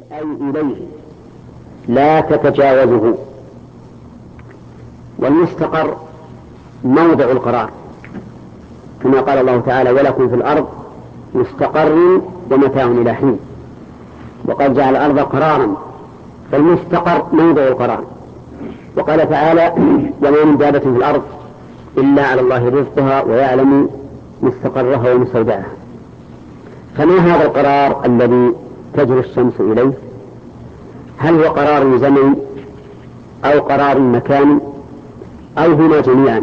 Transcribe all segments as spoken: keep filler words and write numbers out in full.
أي إليه لا تتجاوزه. والمستقر موضع القرار، كما قال الله تعالى: ولكم في الأرض مستقر ومتاع إلى حين. وقد جعل الأرض قرارا، فالمستقر موضع القرار. وقال تعالى: وما من دابة في الأرض إلا على الله رزقها ويعلم مستقرها ومستودعها. فما هذا القرار الذي تجري الشمس إليه؟ هل هو قرار زمني أو قرار مكاني أو هما جميعا؟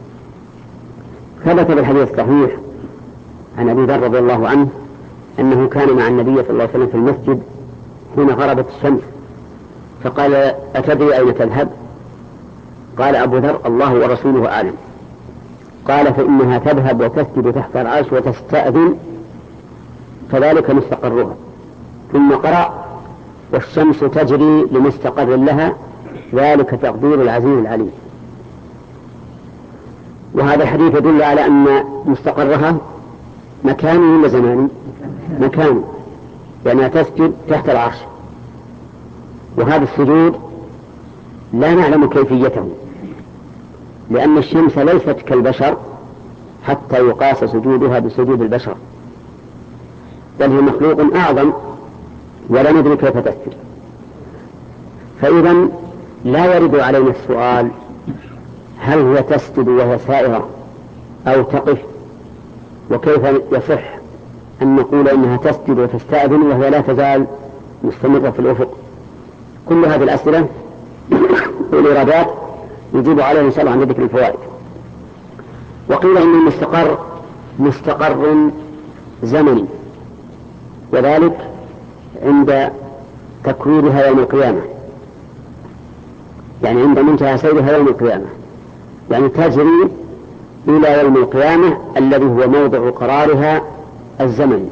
ثبت بالحديث الصحيح عن أبي ذر رضي الله عنه أنه كان مع النبي صلى الله عليه وسلم في المسجد حين غربت الشمس، فقال: أتدري أين تذهب؟ قال أبو ذر: الله ورسوله أعلم. قال: فإنها تذهب وتسجد تحت العرش وتستأذن، فذلك مستقرها. ثم قرأ: والشمس تجري لمستقر لها، ذلك تقدير العزيز العليم. وهذا الحديث يدل على أن مستقرها مكاني ولا زماني؟ مكاني، لأنها تسجد تحت العرش. وهذا السجود لا نعلم كيفيته، لأن الشمس ليست كالبشر حتى يقاس سجودها بسجود البشر، بل هي مخلوق أعظم ولا ندري كيف تسجد. فإذا لا يرد علينا السؤال: هل هي تسجد وهي سائرة أو تقف؟ وكيف يصح أن نقول إنها تسجد وتستأذن وهي لا تزال مستمرة في الأفق؟ كل هذه الأسئلة والإرادات يجيب عليها إن شاء الله عند ذكر الفوائد. وقيل إن المستقر مستقر زمني، وذلك عند تكويرها يوم القيامة، يعني عند منتهى سيرها يوم القيامة، يعني تجري إلى يوم القيامة الذي هو موضع قرارها الزمني.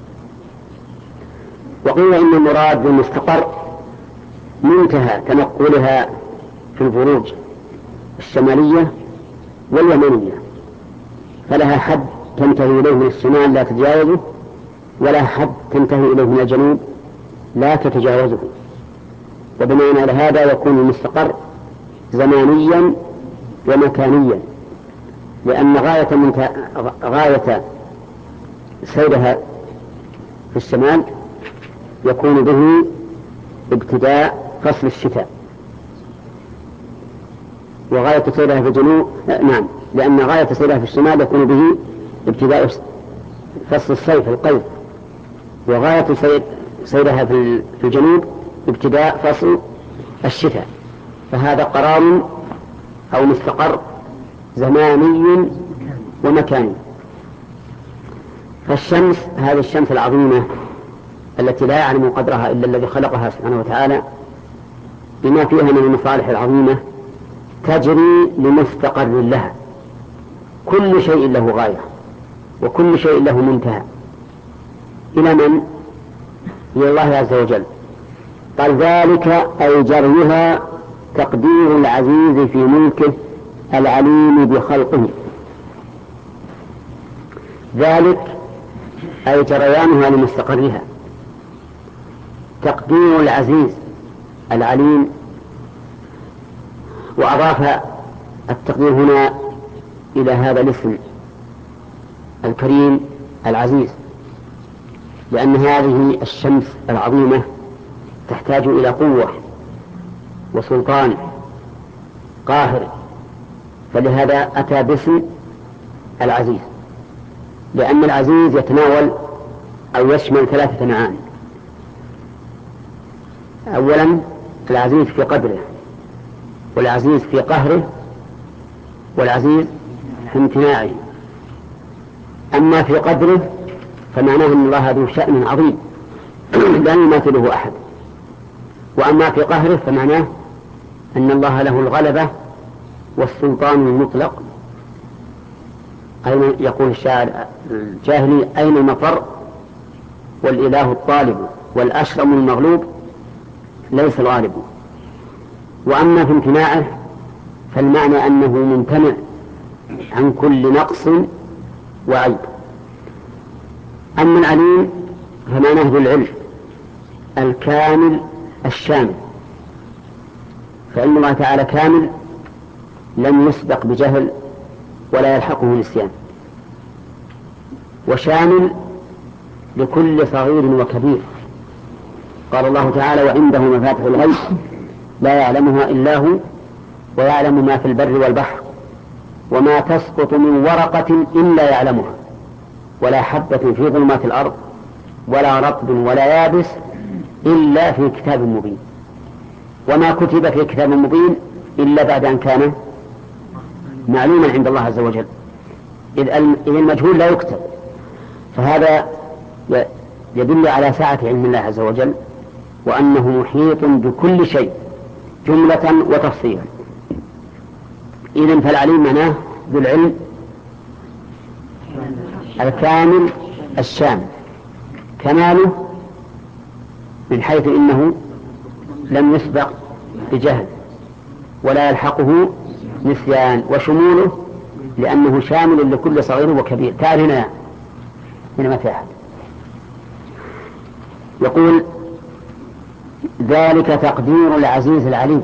وقيل إن المراد بالمستقر منتهى تنقلها في البروج الشمالية واليمنية، فلها حد تنتهي إليه من الشمال لا تتجاوزه، ولا حد تنتهي إليه من الجنوب لا تتجاوزه. وبناء على هذا يكون المستقر زمانيا ومكانيا، لأن غاية, منت... غاية سيرها في الشمال يكون به ابتداء فصل الشتاء، وغاية سيرها في الجنوب نعم لأن غاية سيرها في الشمال يكون به ابتداء فصل الصيف القيظ، وغاية سيرها في الجنوب ابتداء فصل الشتاء. فهذا قرار أو مستقر زماني ومكاني. فالشمس، هذه الشمس العظيمة التي لا يعلم قدرها إلا الذي خلقها سبحانه وتعالى بما فيها من المصالح العظيمة، تجري لمستقر لها. كل شيء له غاية وكل شيء له منتهى. إلى من؟ إلى الله عز وجل. قال: ذلك أي جريها تقدير العزيز في ملكه العليم بخلقه. ذلك أي جريانها لمستقرها، تقدير العزيز العليم. وأضاف التقدير هنا إلى هذا الاسم الكريم العزيز، لأن هذه الشمس العظيمة تحتاج إلى قوة وسلطان قاهر، فلهذا أتى باسم العزيز، لأن العزيز يتناول أو يشمل ثلاثة معاني. أولا العزيز في قدره، والعزيز في قهره، والعزيز في امتناعه. أما في قدره فمعناه أن الله ذو شأن عظيم لا يماثله أحد. وأما في قهره فمعناه أن الله له الغلبة والسلطان المطلق. أين يقول الشاعر الجاهلي: أين المفر والإله الطالب والأشرم المغلوب ليس الغالب. وأما في امتناعه فالمعنى أنه ممتنع عن كل نقص وعيب. أما العليم فمعناه ذو العلم الكامل الشامل، فإن الله تعالى كامل لم يسبق بجهل ولا يلحقه نسيان، وشامل لكل صغير وكبير. قال الله تعالى: وعنده مفاتح الغيب لا يعلمها إلا هو ويعلم ما في البر والبحر وما تسقط من ورقة إلا يعلمها ولا حبة في ظلمات الأرض ولا رطب ولا يابس إلا في كتاب مبين. وما كتب في كتاب مبين إلا بعد أن كان معلوما عند الله عز وجل، إذ المجهول لا يكتب. فهذا يدل على سعة علم الله عز وجل وأنه محيط بكل شيء جملة وتفصيلا. إذن فالعليم معناه ذو العلم الكامل الشامل، كماله من حيث إنه لم يسبق بجهل ولا يلحقه نسيان، وشموله لأنه شامل لكل صغير وكبير. تعال هنا هنا ما في أحد. يقول: ذلك تقدير العزيز العليم.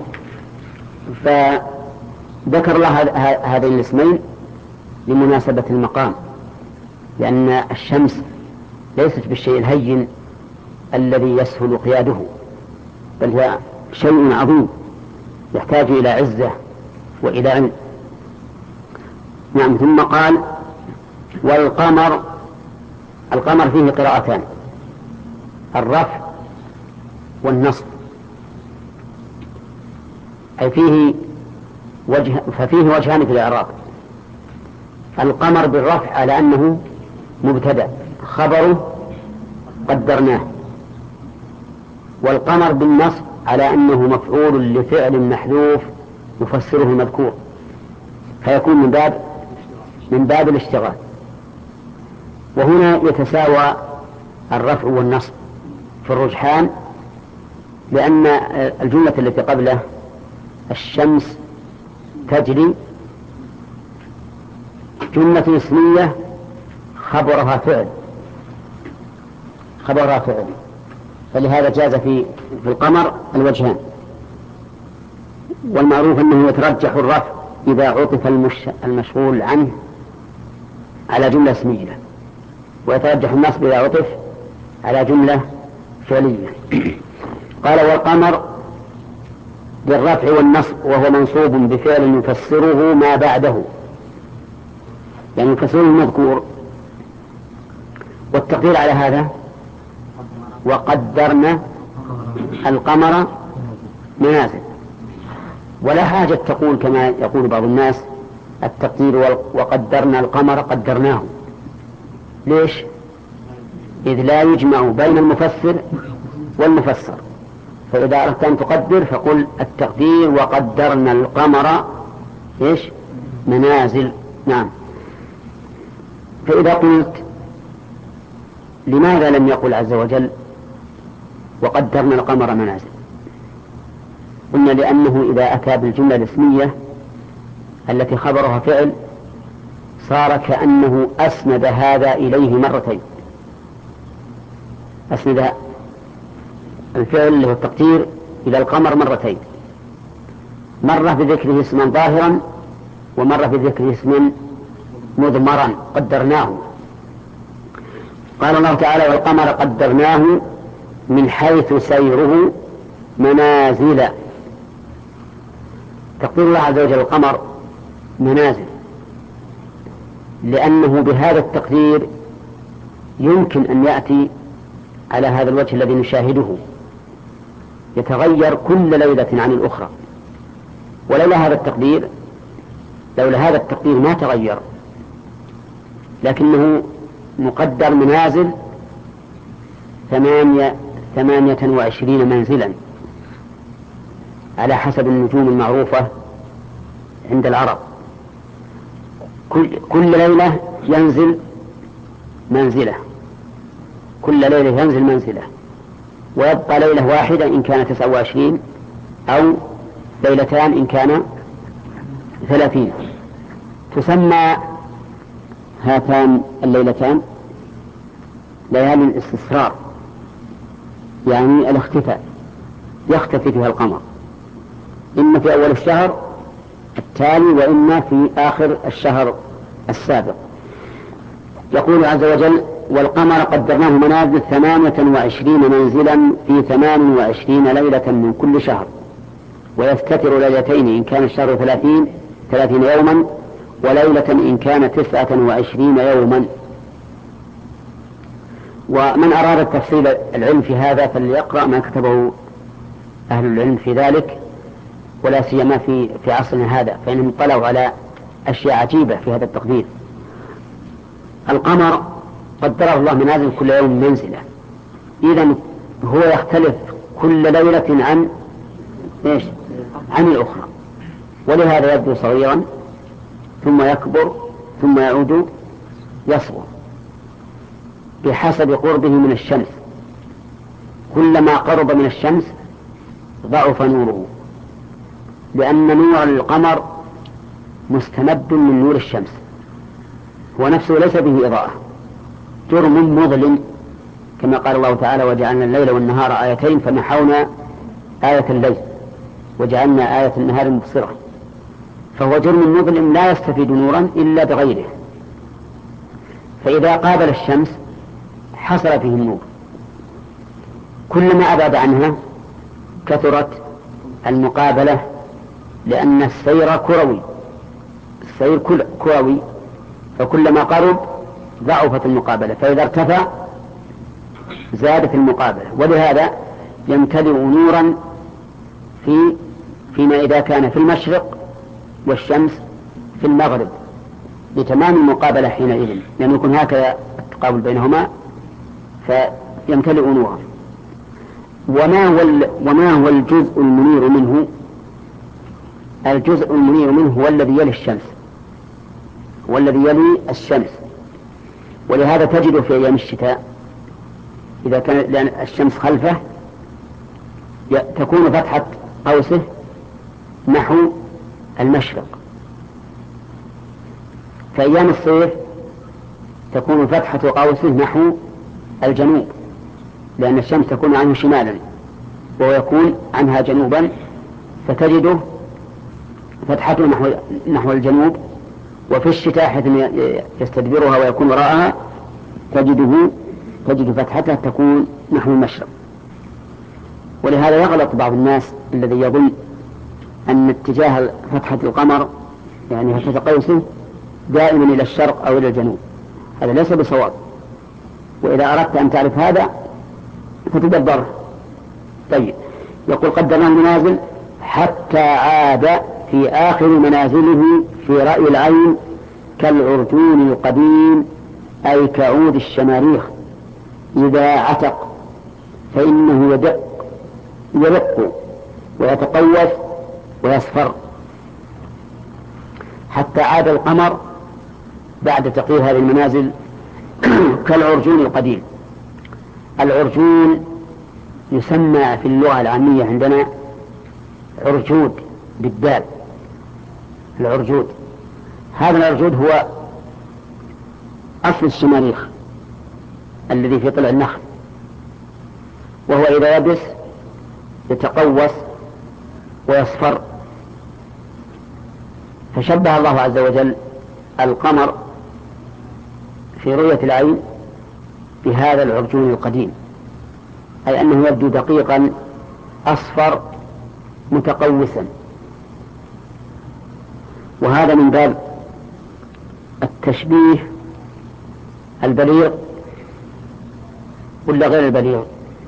فذكر الله هذين الاسمين لمناسبة المقام، لأن الشمس ليست بالشيء الهين الذي يسهل قياده، بل هي شيء عظيم يحتاج إلى عزة وإلى علم. نعم. ثم قال: والقمر. القمر فيه قراءتان: الرفع والنصب، أي فيه وجه ففيه وجهان في الإعراب. القمر بالرفع على أنه مبتدأ خبره قدرناه، والقمر بالنصب على أنه مفعول لفعل محذوف يفسره المذكور، فيكون من باب من باب الاشتغال. وهنا يتساوى الرفع والنصب في الرجحان، لأن الجملة التي قبله الشمس تجري جملة اسمية خبرها فعل خبرها فعل فلهذا جاز في في القمر الوجهان. والمعروف أنه يترجح الرفع إذا عطف المشغول عنه على جملة اسمية، ويترجح النصب إذا عطف على جملة فعلية. قال: والقمر بالرفع والنصب وهو منصوب بفعل يفسره ما بعده، يعني يفسره المذكور. والتقدير على هذا: وقدرنا القمر منازل. ولا حاجة تقول كما يقول بعض الناس التقدير وقدرنا القمر قدرناه. ليش؟ إذ لا يجمع بين المفسر والمفسر. فإذا أردت أن تقدر فقل التقدير وقدرنا القمر إيش؟ منازل. نعم. فإذا قلت لماذا لم يقل عز وجل وقدرنا القمر منازل؟ قلنا لأنه إذا أتى بالجملة الاسمية التي خبرها فعل صار كأنه أسند هذا إليه مرتين. أسند الفعل اللي هو التقدير إلى القمر مرتين، مرة بذكره اسما ظاهرا ومرة بذكره اسم مضمرا قدرناه. قال الله تعالى: والقمر قدرناه من حيث سيره منازل. تقدير الله عز وجل القمر منازل، لأنه بهذا التقدير يمكن أن يأتي على هذا الوجه الذي نشاهده، يتغير كل ليلة عن الأخرى. ولولا هذا التقدير لولا هذا التقدير ما تغير، لكنه مقدر منازل ثمانية ثمانية وعشرين منزلا على حسب النجوم المعروفة عند العرب. كل, كل ليلة ينزل منزلة، كل ليلة ينزل منزلة، ويبقى ليلة واحدة إن كان تسعة وعشرين أو ليلتان إن كان ثلاثين. تسمى هاتان الليلتان ليالي الاستسرار، يعني الاختفاء، يختفي فيها القمر إما في أول الشهر التالي وإما في آخر الشهر السابق. يقول عز وجل: والقمر قدرناه منازل ثمانية وعشرين منزلا في ثمان وعشرين ليلة من كل شهر، ويستتر ليلتين إن كان الشهر ثلاثين ثلاثين يوما، وليلة إن كان تسعة وعشرين يوما. ومن أراد التفصيل العلم في هذا فليقرأ ما كتبه أهل العلم في ذلك، ولا سيما في في عصرنا هذا، فإنهم اطلعوا على أشياء عجيبة في هذا التقدير. القمر قدره الله منازل كل يوم منزلة، إذن هو يختلف كل ليلة عن إيش؟ عن الأخرى، ولهذا يبدو صغيرا ثم يكبر ثم يعود يصغر بحسب قربه من الشمس. كلما قرب من الشمس ضعف نوره، لأن نور القمر مستمد من نور الشمس، هو نفسه ليس به إضاءة، جرم مظلم، كما قال الله تعالى: وجعلنا الليل والنهار آيتين فمحونا آية الليل وجعلنا آية النهار مبصرة. فهو جرم مظلم لا يستفيد نورا إلا بغيره، فإذا قابل الشمس حصل فيه النور. كلما أبعد عنها كثرت المقابلة، لأن السير كروي، السير كروي، فكلما قرب ضعفت المقابلة، فإذا ارتفع زادت المقابلة. ولهذا يمتلئ نورا في فيما إذا كان في المشرق والشمس في المغرب بتمام المقابلة حينئذ، لأن يكون هكذا التقابل بينهما فيمتلئ نورا. وما هو وما هو الجزء المنير منه؟ الجزء المنير منه هو الذي يلي الشمس، هو الذي يلي الشمس. ولهذا تجد في أيام الشتاء إذا كان لأن الشمس خلفه تكون فتحة قوسه نحو المشرق، في أيام الصيف تكون فتحة قوسه نحو الجنوب، لأن الشمس تكون عنه شمالا وهو يكون عنها جنوبا، فتجده فتحته نحو, نحو الجنوب. وفي الشتاء حيث يستدبرها ويكون وراءها تجده تجد فتحتها تكون نحو المشرق. ولهذا يغلط بعض الناس الذي يظن أن اتجاه فتحة القمر يعني فتحة قوسه دائما إلى الشرق أو إلى الجنوب، هذا ليس بصواب. وإذا أردت أن تعرف هذا فتدبره. طيب، يقول: قدرناه منازل حتى عاد في آخر منازله في رأي العين كالعرجون القديم، أي كعود الشماريخ إذا عتق، فإنه يدق يرق ويتقوس ويصفر. حتى عاد القمر بعد تقرير هذه المنازل كالعرجون القديم. العرجون يسمى في اللغة العامية عندنا عرجود بالدال، العرجود. هذا العرجود هو أصل الشماريخ الذي في طلع النخل، وهو إذا يبس يتقوس ويصفر. فشبه الله عز وجل القمر في رؤية العين بهذا العرجون القديم، أي أنه يبدو دقيقا أصفر متقوسا. وهذا من باب التشبيه البليغ ولا غير البليغ؟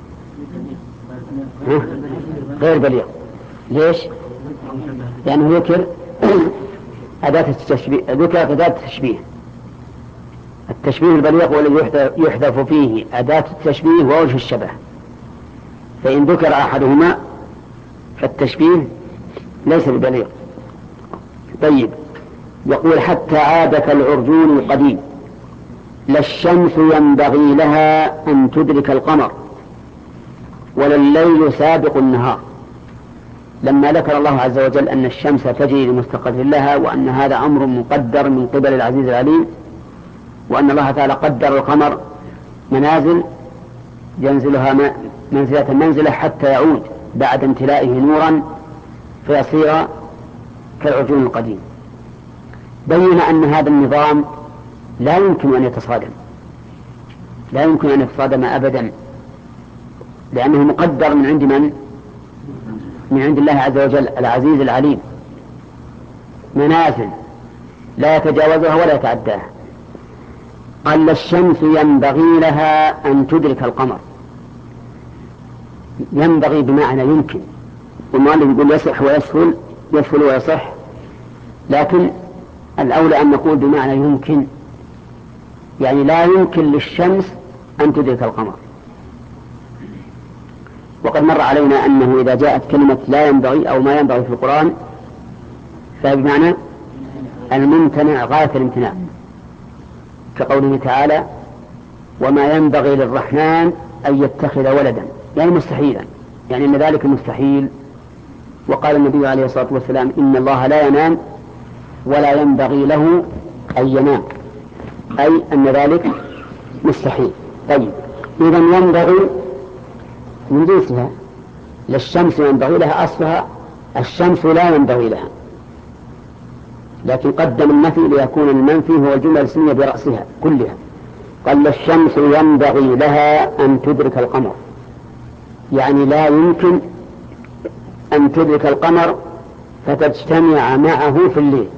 غير بليغ. ليش؟ لأنه ذكر أداة التشبيه، ذكر أداة التشبيه. التشبيه البليغ هو الذي يحذف فيه أداة التشبيه ووجه الشبه، فإن ذكر أحدهما فالتشبيه ليس ببليغ. طيب، يقول: حتى عاد كالعرجون القديم، لا الشمس ينبغي لها أن تدرك القمر ولا الليل سابق النهار. لما ذكر الله عز وجل أن الشمس تجري لمستقر لها، وأن هذا أمر مقدر من قبل العزيز العليم، وأن الله تعالى قدر القمر منازل، ينزلها منزلة منزلة حتى يعود بعد امتلائه نورا فيصير كالعجون القديم. بين أن هذا النظام لا يمكن أن يتصادم، لا يمكن أن يتصادم أبدا، لأنه مقدر من عند من؟ من عند الله عز وجل العزيز العليم، منازل لا يتجاوزها ولا يتعداها. قال الشمس ينبغي لها أن تدرك القمر. ينبغي بمعنى يمكن، والمؤلف يقول يصح ويسهل، يسهل ويصح، لكن الأولى أن نقول بمعنى يمكن، يعني لا يمكن للشمس أن تدرك القمر. وقد مر علينا أنه إذا جاءت كلمة لا ينبغي أو ما ينبغي في القرآن فبمعنى الممتنع غاية الامتناع، كقوله تعالى وما ينبغي للرحمن أن يتخذ ولدا، يعني مستحيلا، يعني أن ذلك مستحيل. وقال النبي عليه الصلاة والسلام إن الله لا ينام ولا ينبغي له أن ينام، أي أن ذلك مستحيل. طيب إذن ينبغي من جنسها، للشمس ينبغي لها، أصلها الشمس لا ينبغي لها، لكن قدم النفي ليكون المنفي هو الجملة الاسمية برأسها كلها. قال الشمس ينبغي لها أن تدرك القمر، يعني لا يمكن أن تدرك القمر فتجتمع معه في الليل.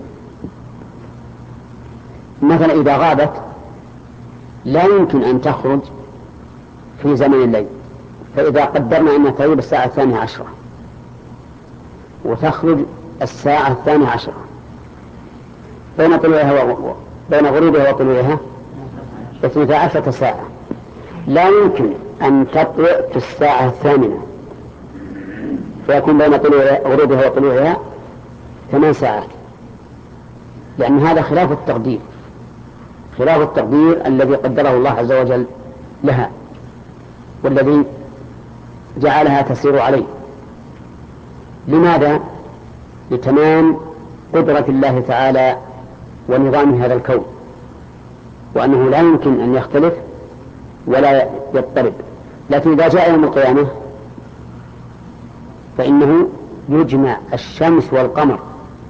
مثلا إذا غابت لا يمكن أن تخرج في زمن الليل، فإذا قدرنا أنها تغيب الساعة الثانية عشرة وتخرج الساعة الثانية عشرة، بين طلوعها و... بين غروبها وطلوعها اثنتا عشرة ساعة، لا يمكن أن تطلع في الساعة الثامنة، فيكون بين طلوع غروبها وطلوعها ثمان ساعات، لأن هذا خلاف التقدير، خلاف التقدير الذي قدره الله عز وجل لها والذي جعلها تسير عليه. لماذا؟ لتمام قدرة الله تعالى ونظام هذا الكون، وأنه لا يمكن أن يختلف ولا يضطرب. لكن إذا جاء يوم القيامة فإنه يجمع الشمس والقمر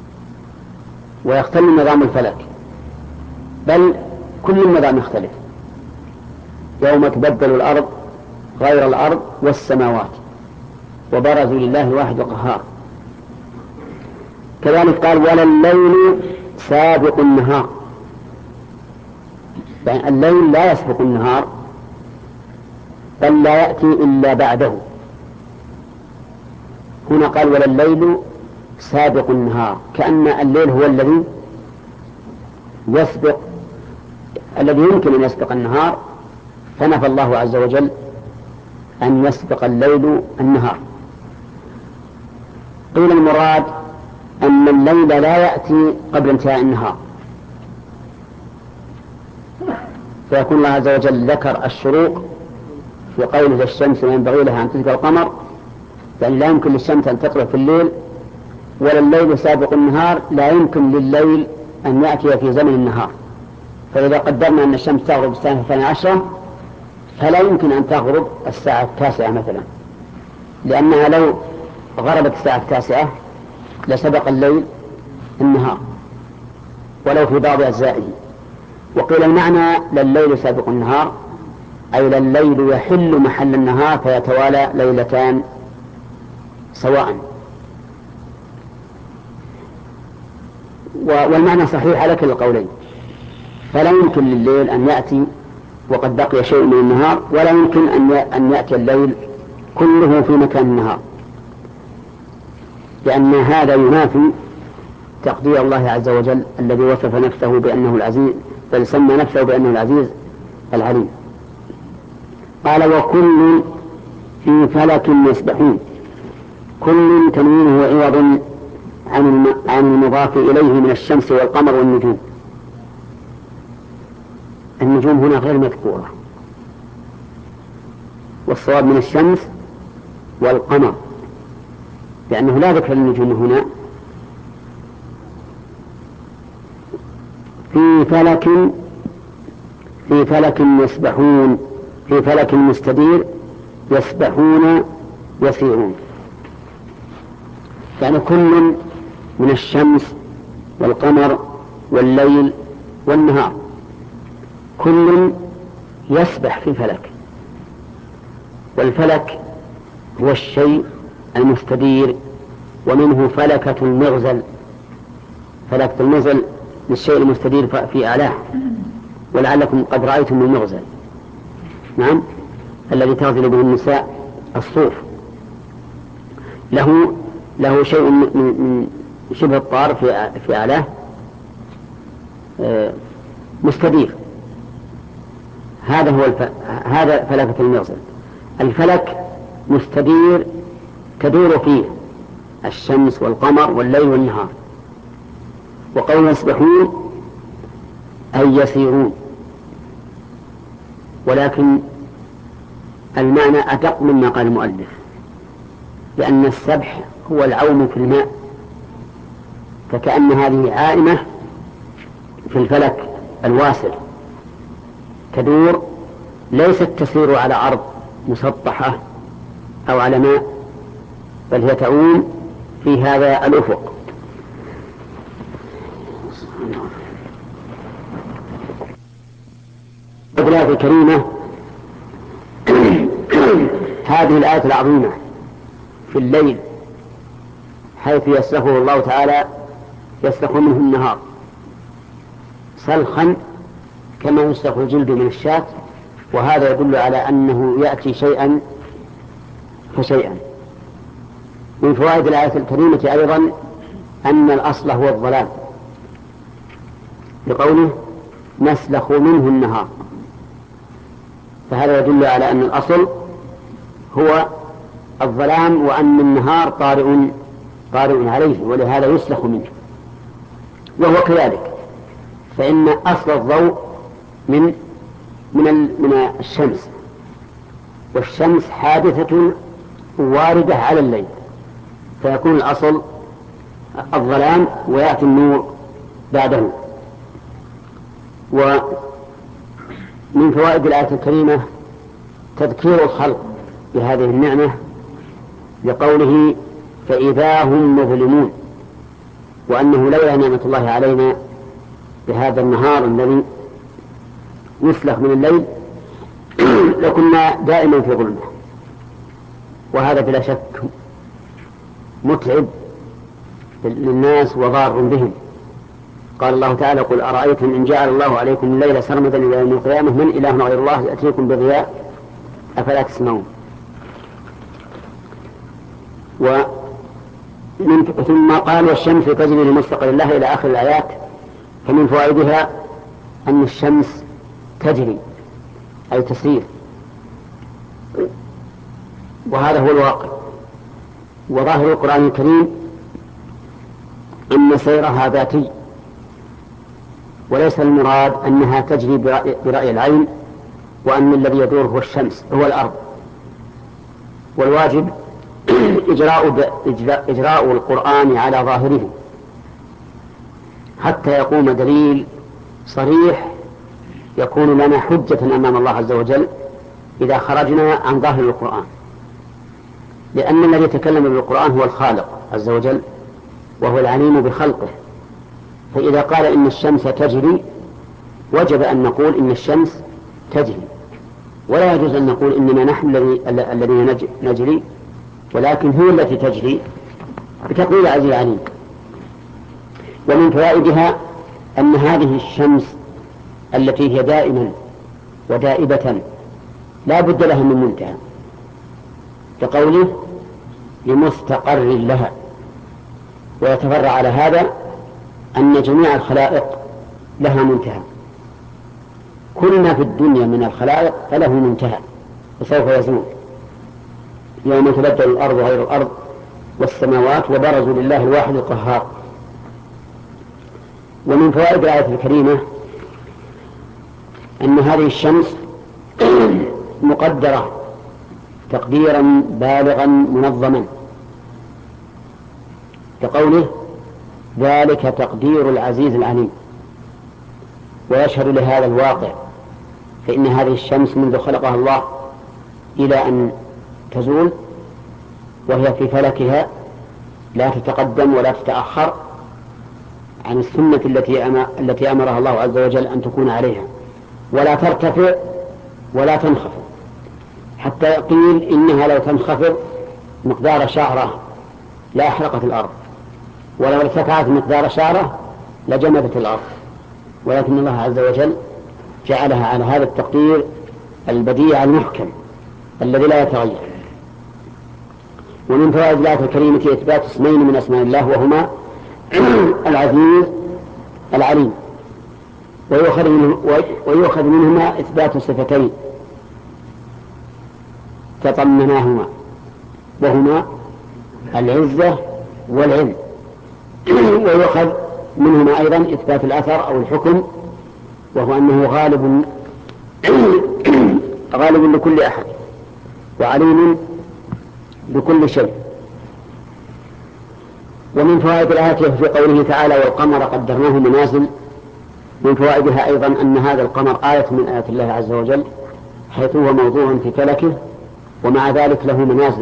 ويختل نظام الفلك، بل كل النظام يختلف، يوم تبدل الأرض غير الأرض والسماوات وبرزوا لله الواحد القهار. كذلك قال ولا الليل سابق النهار، يعني الليل لا يسبق النهار بل لا يأتي إلا بعده. هنا قال ولا الليل سابق النهار، كأن الليل هو الذي يسبق، الذي يمكن أن يسبق النهار، فنفى الله عز وجل أن يسبق الليل النهار. قيل المراد أن الليل لا يأتي قبل انتهاء النهار، فيكون الله عز وجل ذكر الشروق في قوله الشمس ينبغي لها أن تدرك القمر، يعني لا يمكن للشمس أن تطلع في الليل، ولا الليل سابق النهار، لا يمكن لليل أن يأتي في زمن النهار. فإذا قدرنا أن الشمس تغرب الساعة الثانية عشرة فلا يمكن أن تغرب الساعة التاسعة مثلا، لأنها لو غربت الساعة التاسعة لسبق الليل النهار ولو في بعض أجزائه. وقيل المعنى لليل سابق النهار أي لليل يحل محل النهار فيتوالى ليلتان سواء. والمعنى صحيح على كل القولين، فلا يمكن لليل أن يأتي وقد بقي شيء من النهار، ولا يمكن أن يأتي الليل كله في مكان النهار، لأن هذا ينافي تقدير الله عز وجل الذي وصف نفسه بأنه العزيز، بل سمى نفسه بأنه العزيز العليم. قال وكل في فلك يسبحون، كل تنوينه عوض عن المضاف إليه من الشمس والقمر والنجوم. النجوم هنا غير مذكورة، والصواب من الشمس والقمر، لأنه لا ذكر للنجوم هنا. في فلك في فلك يسبحون، في فلك مستدير يسبحون يسيرون، يعني كل من الشمس والقمر والليل والنهار كل يسبح في فلك، والفلك هو الشيء المستدير، ومنه فلكة المغزل. فلكة المغزل للشيء المستدير في أعلاه، ولعلكم قد رأيتم المغزل، نعم، الذي تغزل به النساء الصوف، له له شيء من شبه الطار في في أعلاه مستدير. هذا هو الف... هذا فلكة المغزل. الفلك مستدير تدور فيه الشمس والقمر والليل والنهار. وقول يسبحون أي يسيرون، ولكن المعنى أدق مما قال المؤلف، لأن السبح هو العوم في الماء، فكأن هذه عائمة في الفلك الواسع تدور، ليست تسير على أرض مسطحة أو على ماء، بل هي تعوم في هذا الأفق. الآية الكريمة هذه الآية العظيمة في الليل، حيث يسلخه الله تعالى يسلخ منه النهار سلخا كما يسلخ الجلد من الشاة، وهذا يدل على أنه يأتي شيئا فشيئا. من فوائد الآية الكريمة أيضا أن الأصل هو الظلام، لقوله نسلخ منه النهار، فهذا يدل على أن الأصل هو الظلام، وأن النهار طارئ طارئ عليه، ولهذا يسلخ منه. وهو كذلك، فإن أصل الضوء من من من الشمس، والشمس حادثة واردة على الليل، فيكون الأصل الظلام ويأتي النور بعده. ومن فوائد الآية الكريمة تذكير الخلق بهذه النعمة، لقوله فإذا هم مظلمون، وأنه لولا نعمة الله علينا بهذا النهار الذي يسلخ من الليل لكنا دائما في ظلمه، وهذا بلا شك متعب للناس وضار بهم. قال الله تعالى قل أرأيتم إن جعل الله عليكم الليل سرمدا إلى يوم القيامة من إله غير الله يأتيكم بضياء أفلا تسمعون. ثم قال والشمس تجري لمستقر الله إلى آخر الآيات. فمن فوائدها أن الشمس تجري أي تسير، وهذا هو الواقع. وظاهر القرآن الكريم أن سيرها ذاتي، وليس المراد أنها تجري برأي, برأي العين، وأن الذي يدور هو الشمس هو الأرض. والواجب إجراء, إجراء القرآن على ظاهره حتى يقوم دليل صريح يكون لنا حجة أمام الله عز وجل إذا خرجنا عن ظاهر القرآن، لأن الذي يتكلم بالقرآن هو الخالق عز وجل، وهو العليم بخلقه. فإذا قال إن الشمس تجري وجب أن نقول إن الشمس تجري، ولا يجوز أن نقول إننا نحن الذين نجري، ولكن هي التي تجري بتقدير عزيز العليم. ومن فوائدها أن هذه الشمس التي هي دائما ودائبة لا بد لها من منتهى، كقوله لمستقر لها. ويتفرع على هذا أن جميع الخلائق لها منتهى، كل ما في الدنيا من الخلائق فله منتهى وسوف يزول يوم تبدل الأرض غير الأرض والسماوات وبرزوا لله الواحد القهار. ومن فوائد الآية الكريمة أن هذه الشمس مقدرة تقديرا بالغا منظما، كقوله ذلك تقدير العزيز العليم. ويشهد لهذا الواقع، فإن هذه الشمس منذ خلقها الله إلى أن تزول وهي في فلكها لا تتقدم ولا تتأخر عن السنة التي التي أمرها الله عز وجل أن تكون عليها، ولا ترتفع ولا تنخفض، حتى قيل إنها لو تنخفض مقدار شعرة لا أحرقت الأرض، ولو ارتفعت مقدار شعرة لجمدت الأرض، ولكن الله عز وجل جعلها على هذا التقدير البديع المحكم الذي لا يتغير. ومن فوائد الآية الكريمة إثبات اسمين من أسماء الله وهما العزيز العليم، ويؤخذ منه ويؤخذ منهما إثبات صفتين تضمناهما وهما العزة والعلم، ويؤخذ منهما أيضا إثبات الأثر أو الحكم وهو أنه غالب غالب لكل أحد وعليم بكل شيء. ومن فوائد الآية في قوله تعالى والقمر قدرناه منازل، من فوائدها أيضا أن هذا القمر آية من آيات الله عز وجل، حيث هو موضوع في فلكه ومع ذلك له منازل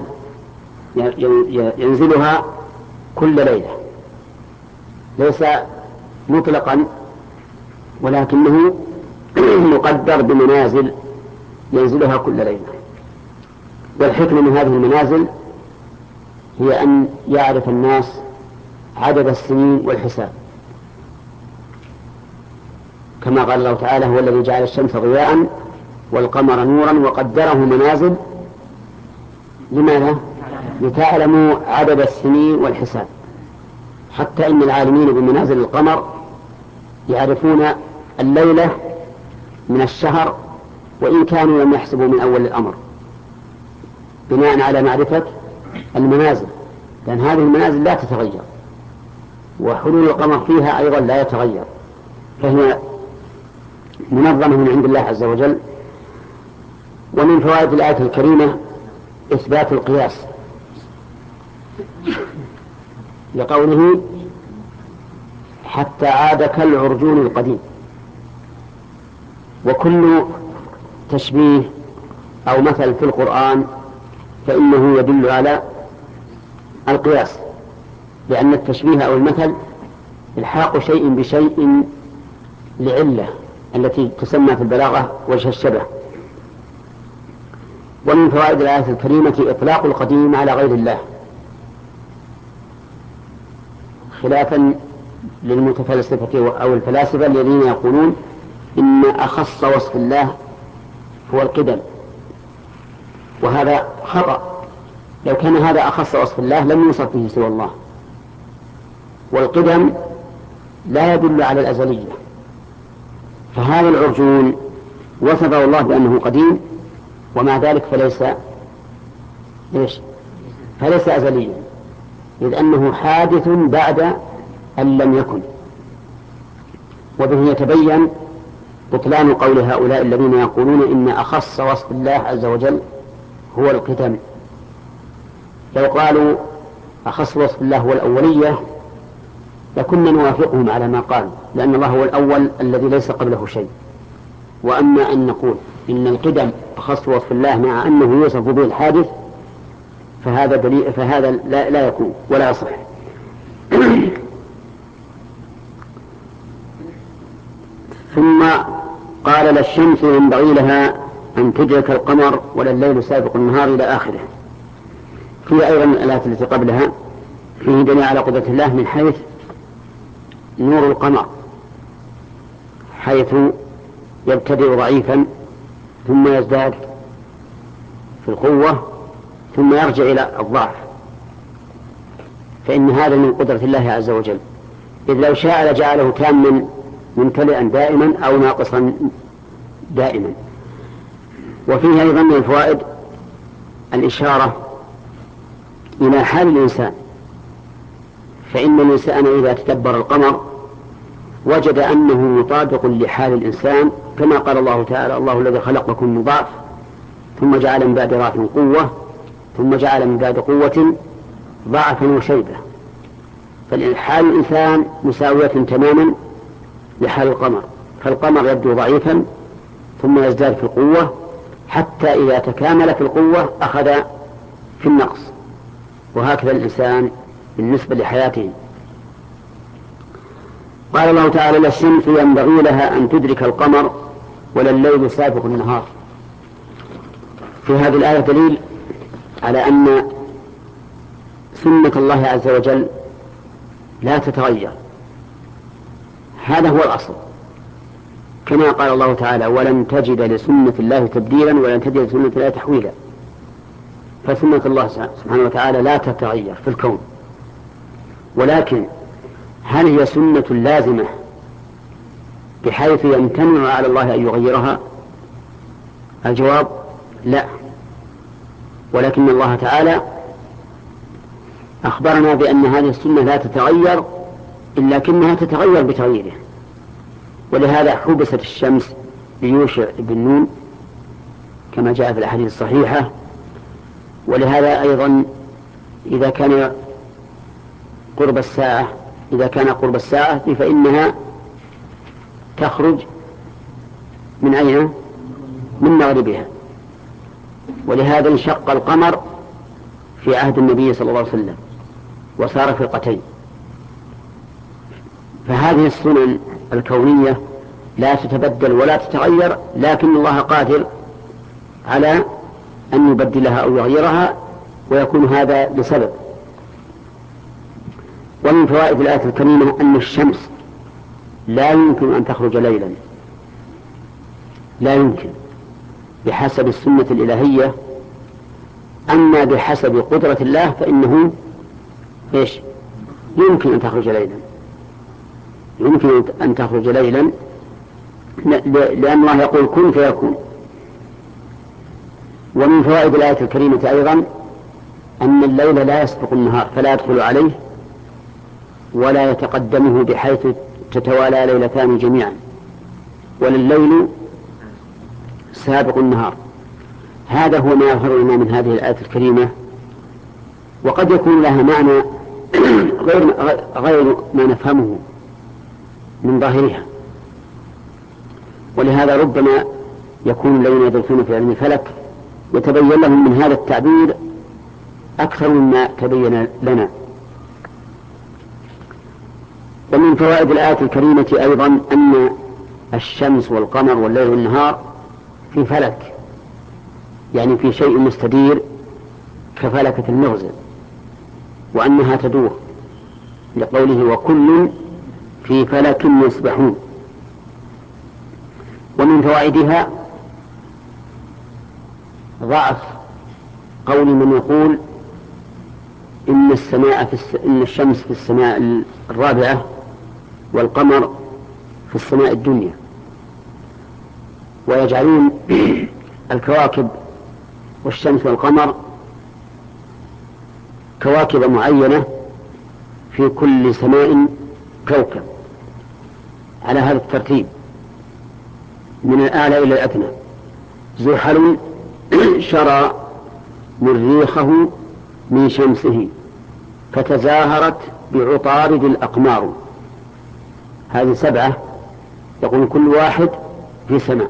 ينزلها كل ليلة، ليس مطلقا ولكنه مقدر بمنازل ينزلها كل ليلة. والحكمة من هذه المنازل هي أن يعرف الناس عدد السنين والحساب، كما قال الله تعالى هو الذي جعل الشمس ضياء والقمر نورا وقدره منازل. لماذا؟ لتعلموا عدد السنين والحساب، حتى إن العالمين بمنازل القمر يعرفون الليلة من الشهر وإن كانوا لم يحسبوا من أول الأمر، بناء على معرفة المنازل، لأن هذه المنازل لا تتغير وحلول القمر فيها أيضا لا يتغير، فهي منظمة من عند الله عز وجل. ومن فوائد الآية الكريمة إثبات القياس لقوله حتى عاد كالعرجون القديم. وكل تشبيه أو مثل في القرآن فإنه يدل على القياس، لأن التشبيه أو المثل الحاق شيء بشيء لعلة التي تسمى في البلاغة وجه الشبه. ومن فوائد الآية الكريمة إطلاق القديم على غير الله، خلافا للمتفلسفة أو الفلاسفة الذين يقولون إن أخص وصف الله هو القدم، وهذا خطأ. لو كان هذا أخص وصف الله لم يوصف به سوى الله، والقدم لا يدل على الأزلية، فهذا العرجون وصفه الله بأنه قديم ومع ذلك فليس إيش؟ فليس أزليا، إذ أنه حادث بعد أن لم يكن. وبه يتبين بطلان قول هؤلاء الذين يقولون إن أخص وصف الله عز وجل هو القدم. لو قالوا أخص وصف الله هو الأولية لكنا نوافقهم على ما قالوا، لأن الله هو الأول الذي ليس قبله شيء. وأما أن نقول إن القدم أخص وصف الله مع أنه يوصف به الحادث فهذا دليل، فهذا لا, لا يكون ولا يصح. ثم قال لا الشمس ينبغي لها أن تدرك القمر ولا الليل سابق النهار إلى آخره. في أيضا الآيات التي قبلها فيه دليل على قدرة الله من حيث نور القمر، حيث يبتدئ ضعيفا ثم يزداد في القوة ثم يرجع إلى الضعف، فإن هذا من قدرة الله عز وجل، إذ لو شاء لجعله تاما ممتلئا دائما أو ناقصا دائما. وفيه أيضا من الفوائد الإشارة إلى حال الإنسان، فإن الإنسان إذا تدبر القمر وجد أنه مطابق لحال الإنسان، كما قال الله تعالى الله الذي خلقكم من ضعف ثم جعل من بعد ضعف قوة ثم جعل من بعد قوة ضعفا وشيبة، فحال الإنسان مساوية تماما لحال القمر، فالقمر يبدو ضعيفا ثم يزداد في القوة حتى إذا تكامل في القوة أخذ في النقص، وهكذا الإنسان بالنسبة لحياته. قال الله تعالى: لا الشمس ينبغي لها أن تدرك القمر ولا الليل سابق النهار. في هذه الآية دليل على أن سنة الله عز وجل لا تتغير، هذا هو الأصل، كما قال الله تعالى: ولن تجد لسنة الله تبديلا ولن تجد لسنة الله تحويلا. فسنة الله سبحانه وتعالى لا تتغير في الكون، ولكن هل هي سنة لازمة بحيث يمتنع على الله أن يغيرها؟ الجواب لا، ولكن الله تعالى أخبرنا بأن هذه السنة لا تتغير إلا كأنها تتغير بتغييره، ولهذا حبست الشمس ليوشع بن نون كما جاء في الأحاديث الصحيحة. ولهذا أيضا إذا كان قرب الساعة إذا كان قرب الساعة فإنها تخرج من أين؟ من مغربها. ولهذا انشق القمر في عهد النبي صلى الله عليه وسلم وصار فرقتين. فهذه السنن الكونية لا تتبدل ولا تتغير، لكن الله قادر على أن يبدلها أو يغيرها، ويكون هذا لسبب. ومن فوائد الآية الكريمة أن الشمس لا يمكن أن تخرج ليلا، لا يمكن بحسب السنة الإلهية. أما بحسب قدرة الله فإنه إيش؟ يمكن أن تخرج ليلا، يمكن أن تخرج ليلا لأن الله يقول كن فيكون. ومن فوائد الآية الكريمة أيضا أن الليل لا يسبق النهار فلا يدخل عليه ولا يتقدمه بحيث تتوالى ليلتان جميعا، ولليل سابق النهار. هذا هو ما يظهر لنا من هذه الآية الكريمة، وقد يكون لها معنى غير غير ما نفهمه من ظاهرها، ولهذا ربما يكون الذين يدرسون في علم الفلك يتبين لهم من هذا التعبير أكثر مما تبين لنا. ومن فوائد الآية الكريمة أيضا أن الشمس والقمر والليل والنهار في فلك، يعني في شيء مستدير كفلكة المغزل، وأنها تدور لقوله وكل في فلك يسبحون. ومن فوائدها ضعف قول من يقول إن السماء في الس... إن الشمس في السماء الرابعة والقمر في السماء الدنيا، ويجعلون الكواكب والشمس والقمر كواكب معينة في كل سماء كوكب على هذا الترتيب من الأعلى إلى الأدنى. زحل شرى مريخه من شمسه فتزاهرت بعطارد الأقمار. هذه سبعة يقول كل واحد في سماء.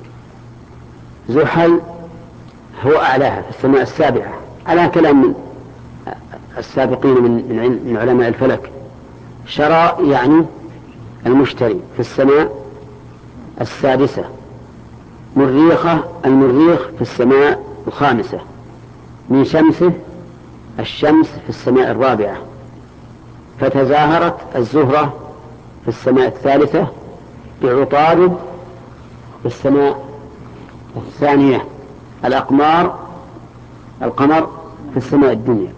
زحل هو أعلاها في السماء السابعة على كلام السابقين من من علماء الفلك. شرى يعني المشتري في السماء السادسة. مريخة المريخ في السماء الخامسة. من شمسه الشمس في السماء الرابعة. فتزاهرت الزهرة في السماء الثالثة بعطارد في السماء الثانية. الأقمار القمر في السماء الدنيا.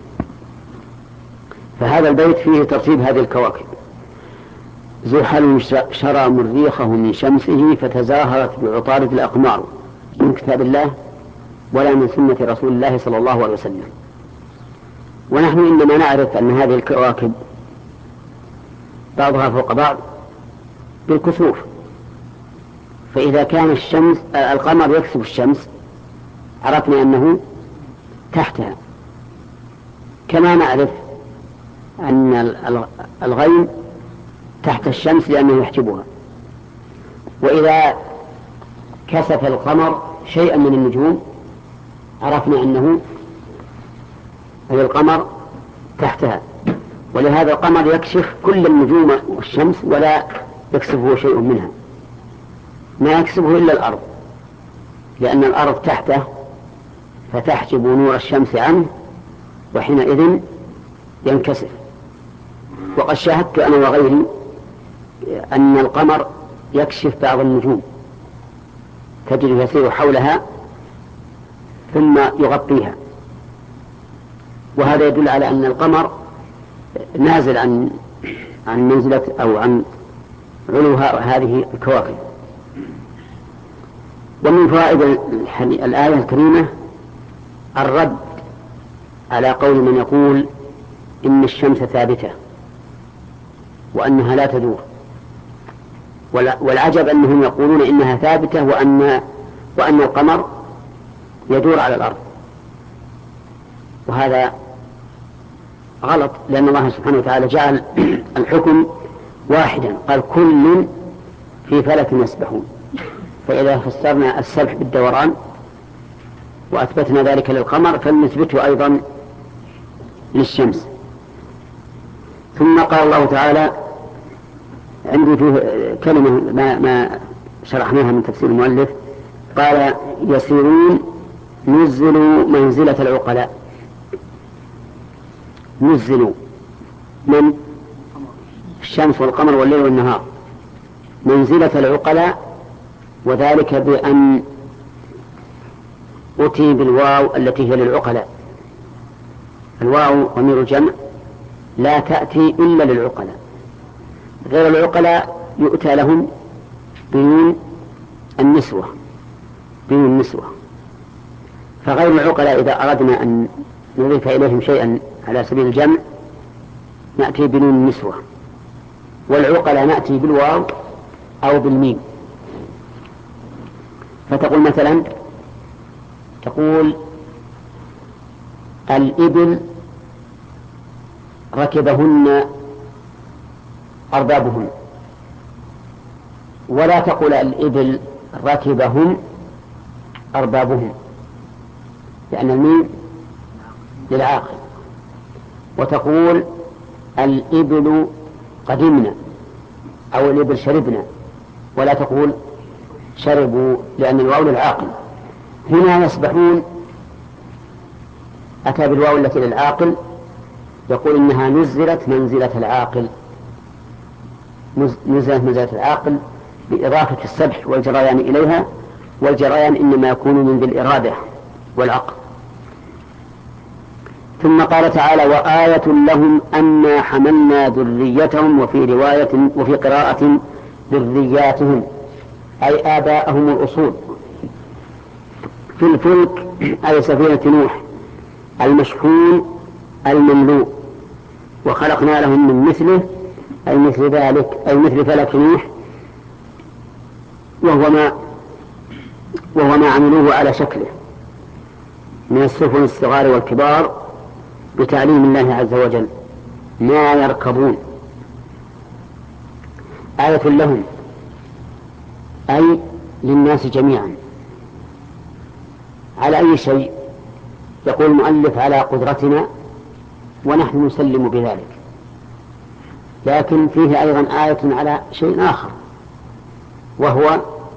فهذا البيت فيه ترتيب هذه الكواكب. زحل شرى مريخه من شمسه فتزاهرت بعطارد الأقمار، من كتاب الله ولا من سنة رسول الله صلى الله عليه وسلم. ونحن إنما نعرف أن هذه الكواكب بعضها فوق بعض بالكسوف. فإذا كان الشمس القمر يكسب الشمس عرفنا أنه تحتها، كما نعرف أن الغيم تحت الشمس لأنه يحجبها. وإذا كسف القمر شيئا من النجوم عرفنا أنه أي القمر تحتها، ولهذا القمر يكشف كل النجوم والشمس ولا يكسبه شيء منها، ما يكسبه إلا الأرض، لأن الأرض تحته فتحجب نور الشمس عنه وحينئذ ينكسف. وقد شاهدت أنا وغيري أن القمر يكشف بعض النجوم تجري يسير حولها ثم يغطيها، وهذا يدل على أن القمر نازل عن عن منزلة أو عن علو هذه الكواكب. ومن فوائد الآية الكريمة الرد على قول من يقول إن الشمس ثابتة وأنها لا تدور، والعجب أنهم يقولون إنها ثابتة وأن وأن القمر يدور على الأرض، وهذا غلط، لأن الله سبحانه وتعالى جعل الحكم واحدا، قال كل في فلك يسبحون. فإذا فسرنا السبح بالدوران وأثبتنا ذلك للقمر فلنثبته أيضا للشمس. ثم قال الله تعالى، عندي فيه كلمة ما, ما شرحناها من تفسير المؤلف، قال يسيرون نزلوا منزلة العقلاء. نزلوا من الشمس والقمر والليل والنهار منزلة العقلاء، وذلك بأن أتي بالواو التي هي للعقلاء. الواو ضمير الجمع لا تأتي إلا للعقلاء، غير العقلاء يؤتى لهم بنون النسوة بنون النسوة. فغير العقلاء إذا أردنا أن نضيف إليهم شيئا على سبيل الجمع نأتي بنون النسوة، والعقلاء نأتي بالواو أو بالميم. فتقول مثلا تقول الإبل ركبهن أربابهن، ولا تقول الإبل ركبهم أربابهم، لأن الميم للعاقل. وتقول الإبل قدمنا أو الإبل شربنا، ولا تقول شربوا، لأن الواو للعاقل. هنا يسبحون أتى بالواو التي للعاقل، يقول إنها نزلت منزلة العاقل، نزلت منزلة العاقل بإضافة السبح والجريان إليها، والجريان إنما يكون من ذي الإرادة والعقل. ثم قال تعالى وآية لهم أنا حملنا ذريتهم، وفي رواية وفي قراءة ذرياتهم أي آباءهم الأصول في الفلك أي سفينة نوح المشحون المملوء، وخلقنا لهم من مثله أي مثل ذلك أي مثل فلك نوح، وهو ما وهو ما عملوه على شكله من السفن الصغار والكبار بتعليم الله عز وجل ما يركبون. آية لهم أي للناس جميعا على أي شيء. يقول المؤلف على قدرتنا ونحن نسلم بذلك، لكن فيه أيضا آية على شيء آخر، وهو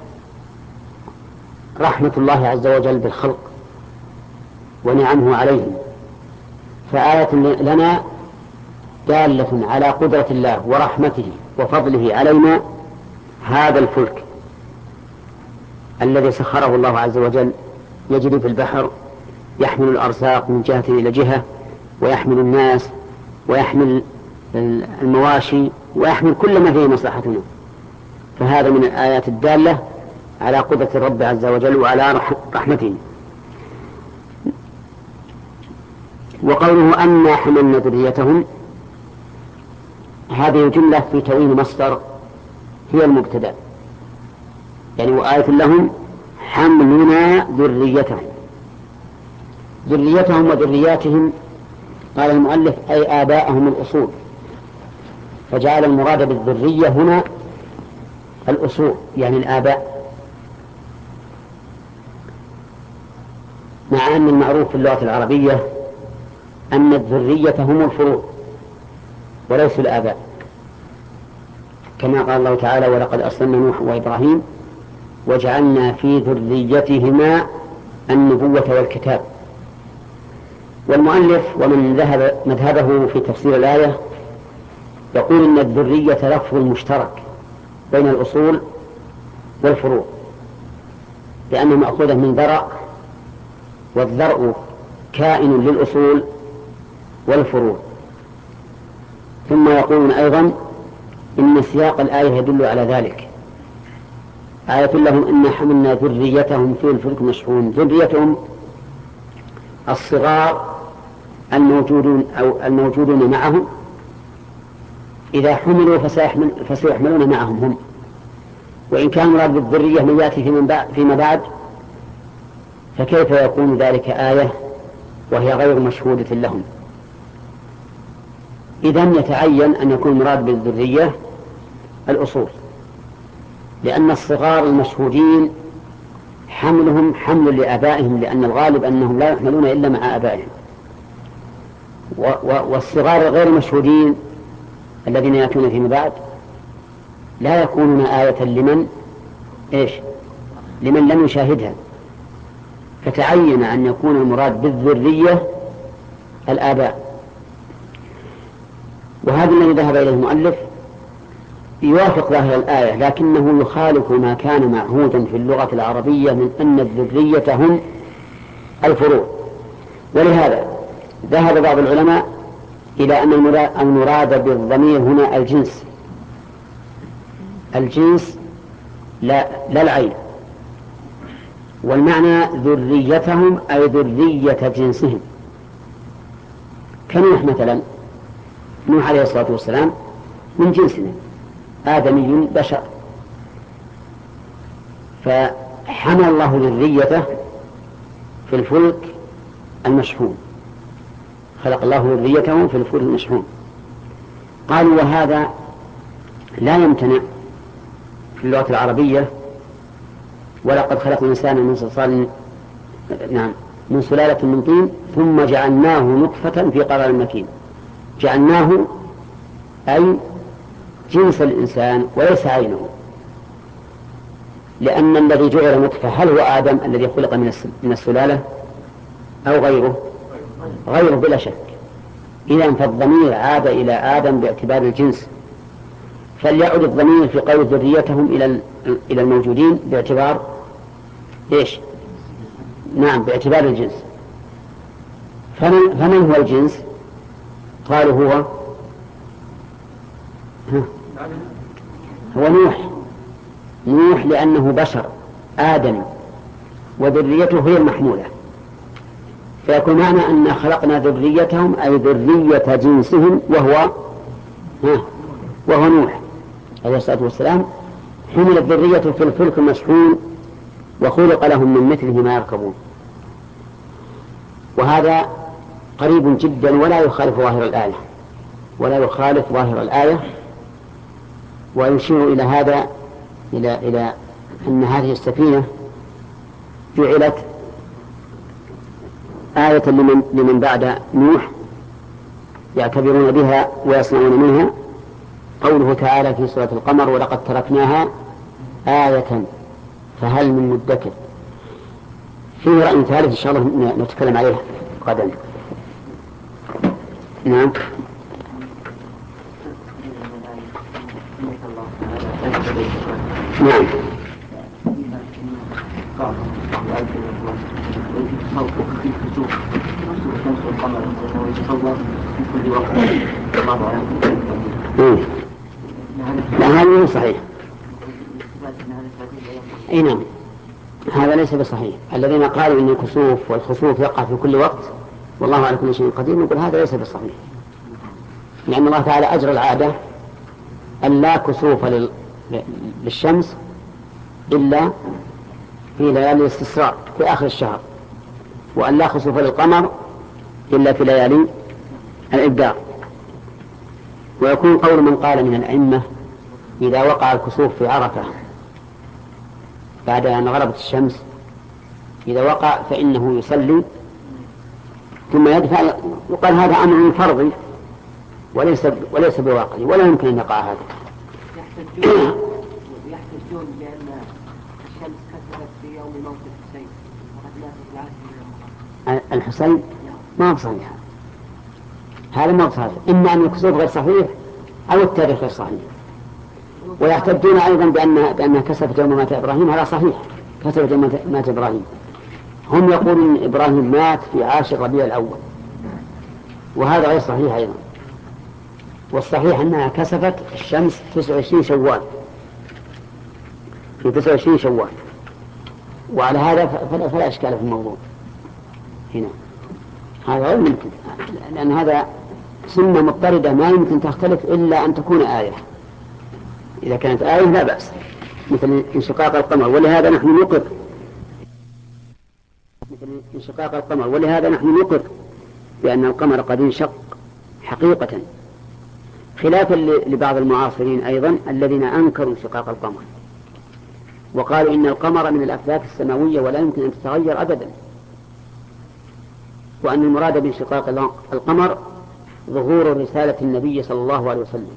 رحمة الله عز وجل بالخلق ونعمه عليهم. فآية لنا دالة على قدرة الله ورحمته وفضله علينا هذا الفلك الذي سخره الله عز وجل يجري في البحر، يحمل الأرزاق من جهة إلى جهة، ويحمل الناس، ويحمل المواشي، ويحمل كل ما فيه مصلحتنا. فهذا من الآيات الدالة على قدرة الرب عز وجل وعلى رحمته. وقوله أنا حملنا ذريتهم، هذه جملة في تأويل مصدر هي المبتدأ، يعني وآية لهم حملنا ذريتهم. ذريتهم وذرياتهم قال المؤلف أي آباءهم الأصول، فجعل المراد بالذرية هنا الأصول يعني الآباء، مع أن المعروف في اللغة العربية أن الذرية هم الفروع وليسوا الآباء، كما قال الله تعالى: ولقد أرسلنا نوح وإبراهيم وجعلنا في ذريتهما النبوة والكتاب. والمؤلف ومن ذهب مذهبه في تفسير الآية يقول إن الذرية لفظ مشترك بين الأصول والفروع، لأنه مأخوذة من ذرع، والذرع كائن للأصول والفروع. ثم يقولون أيضا إن سياق الآية يدل على ذلك: آية لهم إن حملنا ذريتهم في الفلك المشحون. ذريتهم الصغار الموجودون أو الموجودون معهم، إذا حملوا فسيحمل فسيحملون معهم هم، وإن كان مراد بالذرية من يأتي فيما بعد فكيف يكون ذلك آية وهي غير مشهودة لهم؟ إذن يتعين أن يكون مراد بالذرية الأصول، لأن الصغار المشهودين حملهم حمل لآبائهم، لأن الغالب أنهم لا يحملون إلا مع آبائهم. والصغار غير المشهودين الذين يأتون فيما بعد لا يكونون آية لمن إيش لمن لم يشاهدها، فتعين أن يكون المراد بالذرية الآباء. وهذا الذي ذهب إليه المؤلف يوافق ظاهر الآية، لكنه يخالف ما كان معهودا في اللغة العربية من أن الذرية هم الفروع. ولهذا ذهب بعض العلماء إلى أن المراد بالضمير هنا الجنس، الجنس لا, لا العين، والمعنى ذريتهم أي ذرية جنسهم. كنوح مثلا، نوح عليه الصلاة والسلام من جنسنا، آدمي بشر، فحمل الله ذريته في الفلك المشحون، خلق الله ذريته في الفلك المشحون. قالوا وهذا لا يمتنع في اللغة العربية: ولقد خلق الإنسان من صلصال نعم من سلالة من طين ثم جعلناه نطفة في قرار مكين. جعلناه أي جنس الإنسان وليس عينه، لأن الذي جعل نطفة هل هو آدم الذي خلق من السلالة أو غيره؟ غيره بلا شك. إذن فالضمير عاد إلى آدم باعتبار الجنس، فليعد الضمير في قول ذريتهم إلى إلى الموجودين باعتبار إيش؟ نعم باعتبار الجنس. فمن, فمن هو الجنس؟ قالوا هو هو نوح. نوح لأنه بشر آدمي وذريته هي المحمولة، فيكون معنى أن خلقنا ذريتهم أي ذرية جنسهم وهو وهو نوح عليه الصلاة والسلام. حمل الذرية في الفلك المشحون وخلق لهم من مثله ما يركبون. وهذا قريب جدا ولا يخالف ظاهر الآية ولا يخالف ظاهر الآية ويشير إلى هذا إلى إلى أن هذه السفينة جعلت آية لمن, لمن بعد نوح يعتبرون بها ويصنعون منها. قوله تعالى في سورة القمر: ولقد تركناها آية فهل من مدكر. فيه رأي ثالث إن شاء الله نتكلم عليه غدا. نعم. نعم. لا هذا مو صحيح. اي نعم هذا ليس بصحيح. الذين قالوا ان الكسوف والخسوف يقع في كل وقت والله على كل شيء قدير نقول هذا ليس بصحيح، لأن الله تعالى أجرى العادة أن لا كسوف للشمس إلا في ليالي الاستسراء في آخر الشهر، وأن لا خسوف للقمر إلا في ليالي الإبدار. ويكون قول من قال من الأئمة إذا وقع الكسوف في عرفة بعد أن غربت الشمس، إذا وقع فإنه يصلي ثم يدفع، يقال هذا أمر فرضي وليس وليس بواقعي، ولا يمكن أن يقع هذا. يحتجون بأن الشمس كسرت في يوم موت الحسين وقد مات في العهد من الحسين ما هو صحيح، هذا ما هو صحيح، إما أن الكسوف غير صحيح أو التاريخ غير صحيح. ويحتجون أيضا بأن بأنها كسفت يوم مات إبراهيم، هذا صحيح، كسفت يوم مات إبراهيم. هم يقولون إبراهيم مات في عاشر ربيع الأول، وهذا غير صحيح أيضا. والصحيح أنها كسفت الشمس تسعة وعشرين شوال، في تسعة وعشرين شوال، وعلى هذا فلا, فلا إشكال في الموضوع هنا. هذا غير ممكن، لأن هذا سنة مضطردة ما يمكن تختلف إلا أن تكون آية. إذا كانت آية لا بأس، مثل انشقاق القمر، ولهذا نحن نقر مثل انشقاق القمر ولهذا نحن نقر بأن القمر قد انشق حقيقة، خلافا لبعض المعاصرين أيضا الذين أنكروا انشقاق القمر وقالوا إن القمر من الأفلاك السماوية ولا يمكن أن تتغير أبدا، وأن المراد بانشقاق القمر ظهور رسالة النبي صلى الله عليه وسلم،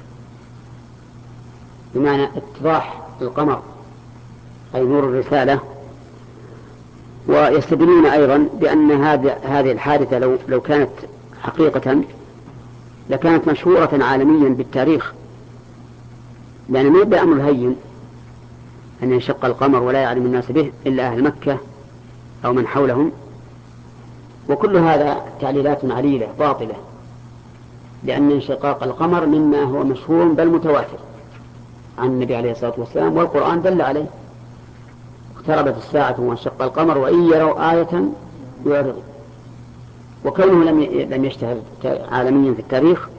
بمعنى اتضاح القمر أي نور الرسالة. ويستدلون أيضا بأن هذه الحادثة لو, لو كانت حقيقة لكانت مشهورة عالميا بالتاريخ، لأن ما يبدأ أمر هين أن ينشق القمر ولا يعلم الناس به إلا أهل مكة أو من حولهم. وكل هذا تعليلات عليلة باطلة، لأن انشقاق القمر مما هو مشهور بل متواتر عن النبي عليه الصلاة والسلام، والقرآن دل عليه: اقتربت الساعة وانشق القمر وإن يروا آية يعرضوا. وكونه لم لم يشتهر عالميا في التاريخ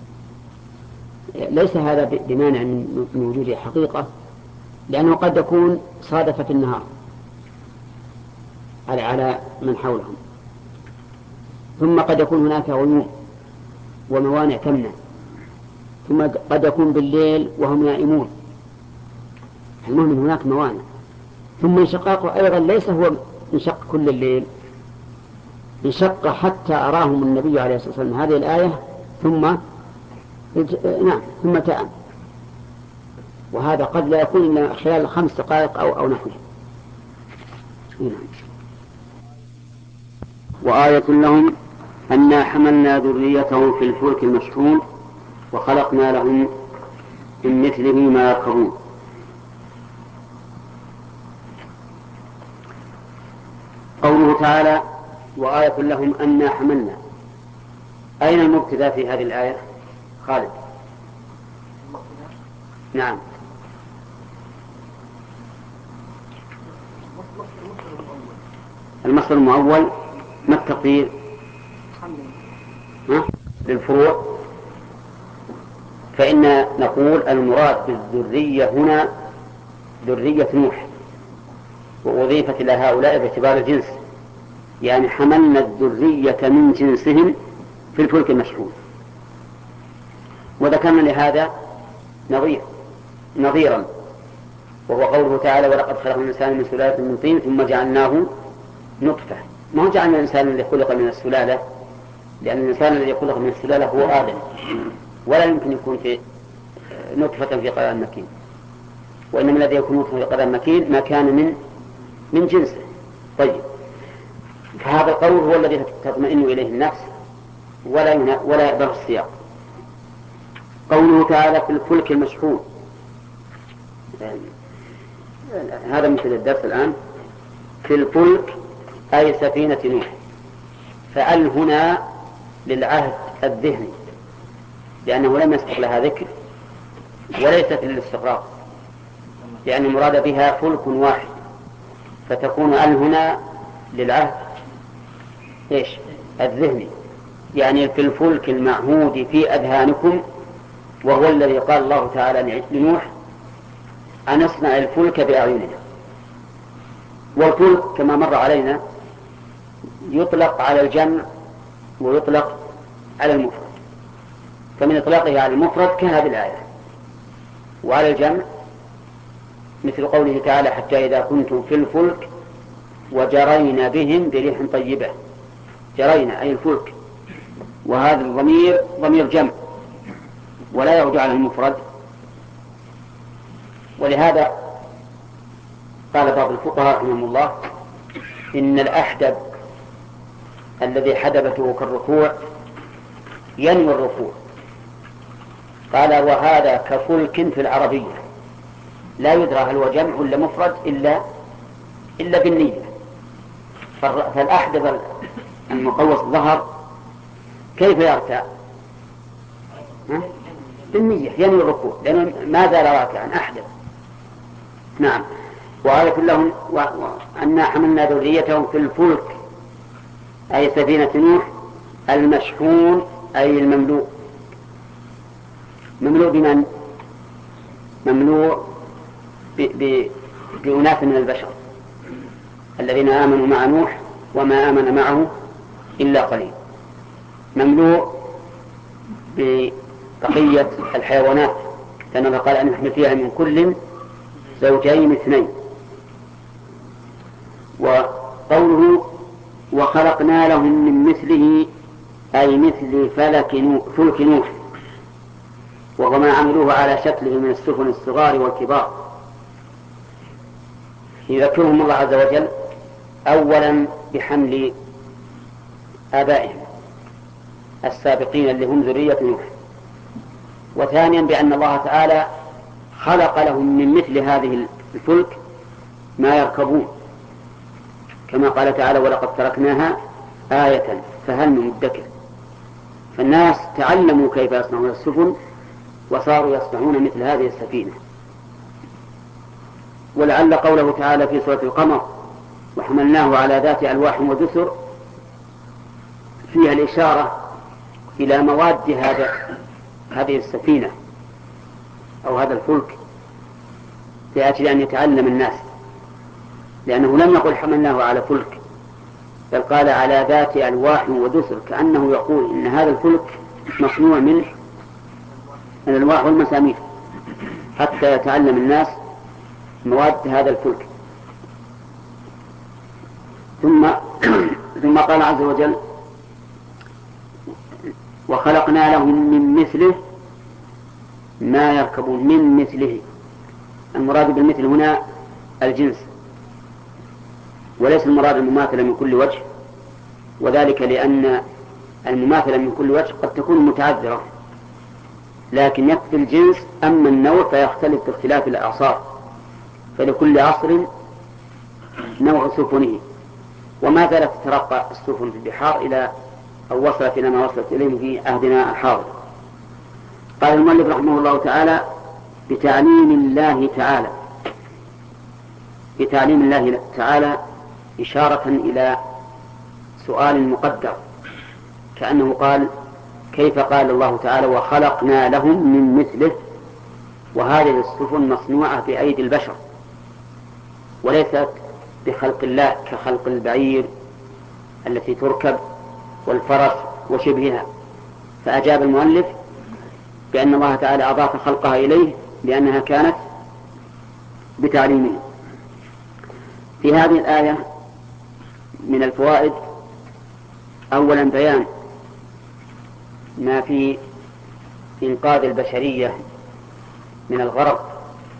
ليس هذا بمانع من وجود حقيقة، لأنه قد يكون صادف في النهار على على من حولهم، ثم قد يكون هناك غيوم وموانع تمنع، ثم قد يكون بالليل وهم نائمون، المهم هناك موانع. ثم انشقاقه أيضا ليس هو انشق كل الليل، انشق حتى أراهم النبي عليه الصلاة والسلام هذه الآية ثم نعم ثم تأم، وهذا قد لا يكون إلا خلال خمس دقائق أو أو نحوه. نعم. وآية لهم أنا حملنا ذريتهم في الفلك المشحون وخلقنا لهم من مثله ما يركبون. قوله تعالى: وآية لهم أنا حملنا، أين المبتدأ في هذه الآية؟ خالد. نعم. المصدر المؤول ما التقدير؟ للفروع. فإن نقول المراد بالذرية هنا ذرية نوح، وأضيفت إلى هؤلاء باعتبار الجنس، يعني حملنا الذرية من جنسهم في الفلك المشحون. وذكرنا لهذا نظير نظيرا وهو قوله تعالى: ولقد خلقنا الإنسان من سلالة من طين ثم جعلناه نطفة. ما هو جعلنا الإنسان الذي خلق من السلالة، لأن الإنسان الذي خلق من السلالة هو آدم، ولا يمكن يكون في نطفة في قرار مكين، وإنما الذي يكون نطفة في قرار مكين ما كان من من جنسه. طيب، فهذا القول هو الذي تطمئن إليه النفس ولا ولا يقدر السياق. قوله تعالى: في الفلك المشحون، هذا مثل الدرس الآن. في الفلك أي سفينة نوح، فأل هنا للعهد الذهني، لأنه لم يسبق لها ذكر وليست للاستغراق، لأن المراد بها فلك واحد، فتكون أل هنا للعهد إيش؟ الذهني، يعني في الفلك المعهود في أذهانكم، وهو الذي قال الله تعالى لنوح: أن اصنع الفلك بأعيننا. والفلك كما مر علينا يطلق على الجمع ويطلق على المفرد، فمن إطلاقه على المفرد كهذه الآية، وعلى الجمع مثل قوله تعالى: حتى إذا كنتم في الفلك وجرينا بهم بريح طيبة. جرينا أي الفلك، وهذا الضمير ضمير جمع ولا يعود على المفرد. ولهذا قال بعض الفقهاء رحمهم الله إن الأحدب الذي حدبته كالركوع ينوي الركوع. قال وهذا كفلك في العربية لا يدرى هل هو جمع ولا مفرد إلا إلا بالنية. فالأحدب المقوس ظهر كيف يرتع؟ بالنية ينوي الركوع لأنه ما زال راكعا أحدب. نعم. وآية لهم أنا حملنا ذريتهم في الفلك أي سفينة نوح المشحون أي المملوء. مملوء بمن؟ مملوء بأناس من البشر الذين آمنوا مع نوح وما آمن معه إلا قليل. مملوء ببقية الحيوانات لأن الله قال أن نحمل فيها من كل زوجين اثنين. وقوله وخلقنا لهم من مثله أي مثل فلك نوح فلك نوح وهو ما عملوه على شكله من السفن الصغار والكبار. يذكرهم الله عز وجل أولا بحمل آبائهم السابقين اللي هم ذرية نوح، وثانيا بأن الله تعالى خلق لهم من مثل هذه الفلك ما يركبون كما قال تعالى ولقد تركناها آية فهل من مدكر. فالناس تعلموا كيف يصنعون السفن وصاروا يصنعون مثل هذه السفينة. ولعل قوله تعالى في سورة القمر وحملناه على ذات ألواح ودسر فيها الإشارة إلى مواد هذا هذه السفينة أو هذا الفلك لأجل أن يتعلم الناس، لأنه لم يقل حملناه على فلك بل قال على ذات ألواح ودسر، كأنه يقول إن هذا الفلك مصنوع من الألواح والمسامير حتى يتعلم الناس مواد هذا الفلك. ثم ثم قال عز وجل وخلقنا لهم من مثله ما يركبون. من مثله المراد بالمثل هنا الجنس وليس المراد المماثلة من كل وجه، وذلك لأن المماثلة من كل وجه قد تكون متعذرة لكن يكفي الجنس. أما النوع فيختلف باختلاف الأعصار، فلكل عصر نوع سفنه. وما زالت تترقى السفن في البحار إلى أو وصلت إلى ما وصلت إليه في عهدنا الحاضر. قال المؤلف رحمه الله تعالى بتعليم الله تعالى بتعليم الله تعالى إشارة إلى سؤال مقدر، كأنه قال كيف قال الله تعالى وخلقنا لهم من مثله، وهذه السفن مصنوعة بأيدي البشر وليست بخلق الله كخلق البعير التي تركب والفرس وشبهها. فأجاب المؤلف بأن الله تعالى أضاف خلقها إليه لأنها كانت بتعليمه. في هذه الآية من الفوائد أولا بيان ما في إنقاذ البشرية من الغرق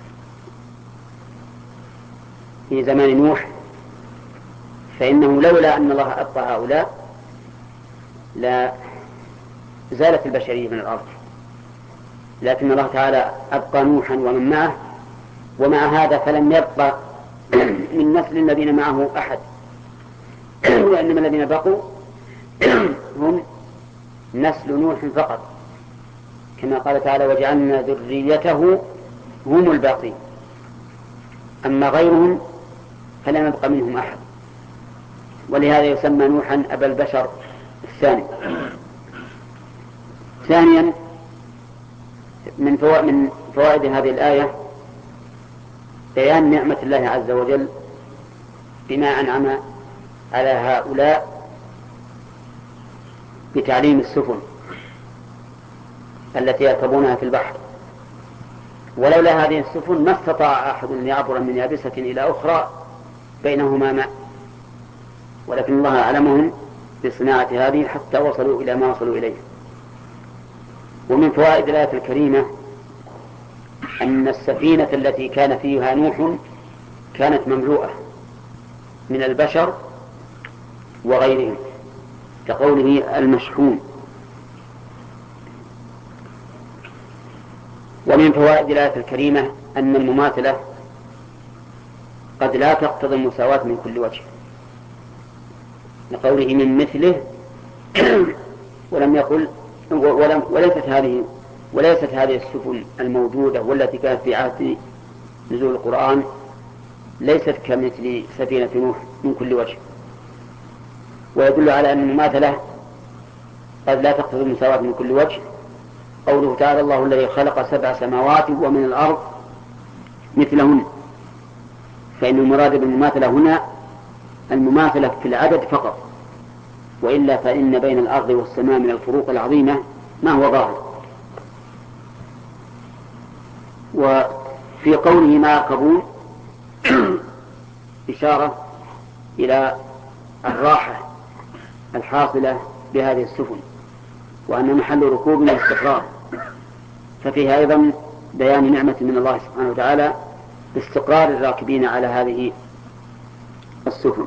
في زمان نوح، فإنه لولا أن الله أبقى هؤلاء لا زالت البشرية من الأرض، لكن الله تعالى أبقى نوحا ومن معه، ومع هذا فلم يبقى من نسل الذين معه أحد، وإنما الذين بقوا هم نسل نوح فقط، كما قال تعالى وجعلنا ذريته هم الباقين، أما غيرهم فلم يبقى منهم أحد. ولهذا يسمى نوحا أبا البشر الثاني. ثانيا من فوائد, من فوائد هذه الآية بيان نعمة الله عز وجل بما أنعم على هؤلاء بتعليم السفن التي يركبونها في البحر. ولولا هذه السفن ما استطاع أحد أن يعبر من يابسة إلى أخرى بينهما ماء، ولكن الله أعلمهم بصناعة هذه حتى وصلوا إلى ما وصلوا إليه. ومن فوائد الآية الكريمة أن السفينة التي كان فيها نوح كانت مملوءة من البشر وغيرهم كقوله المشحون. ومن فوائد الآية الكريمة أن المماثلة قد لا تقتضي المساواة من كل وجه لقوله من مثله ولم يقل ولم وليست هذه وليست هذه السفن الموجودة والتي كانت في عهد نزول القرآن ليست كمثل سفينة نوح من كل وجه. ويدل على أن المماثلة قد لا تقتضي المساواة من كل وجه قوله تعالى الله الذي خلق سبع سماوات ومن الأرض مثلهن. فإن المراد بالمماثلة هنا المماثلة في العدد فقط، وإلا فإن بين الأرض والسماء من الفروق العظيمة ما هو ظاهر. وفي قوله ما يركبون إشارة إلى الراحة الحاصلة بهذه السفن، وأن محل ركوب الاستقرار، ففيها أيضا بيان نعمة من الله سبحانه وتعالى باستقرار الراكبين على هذه السفن.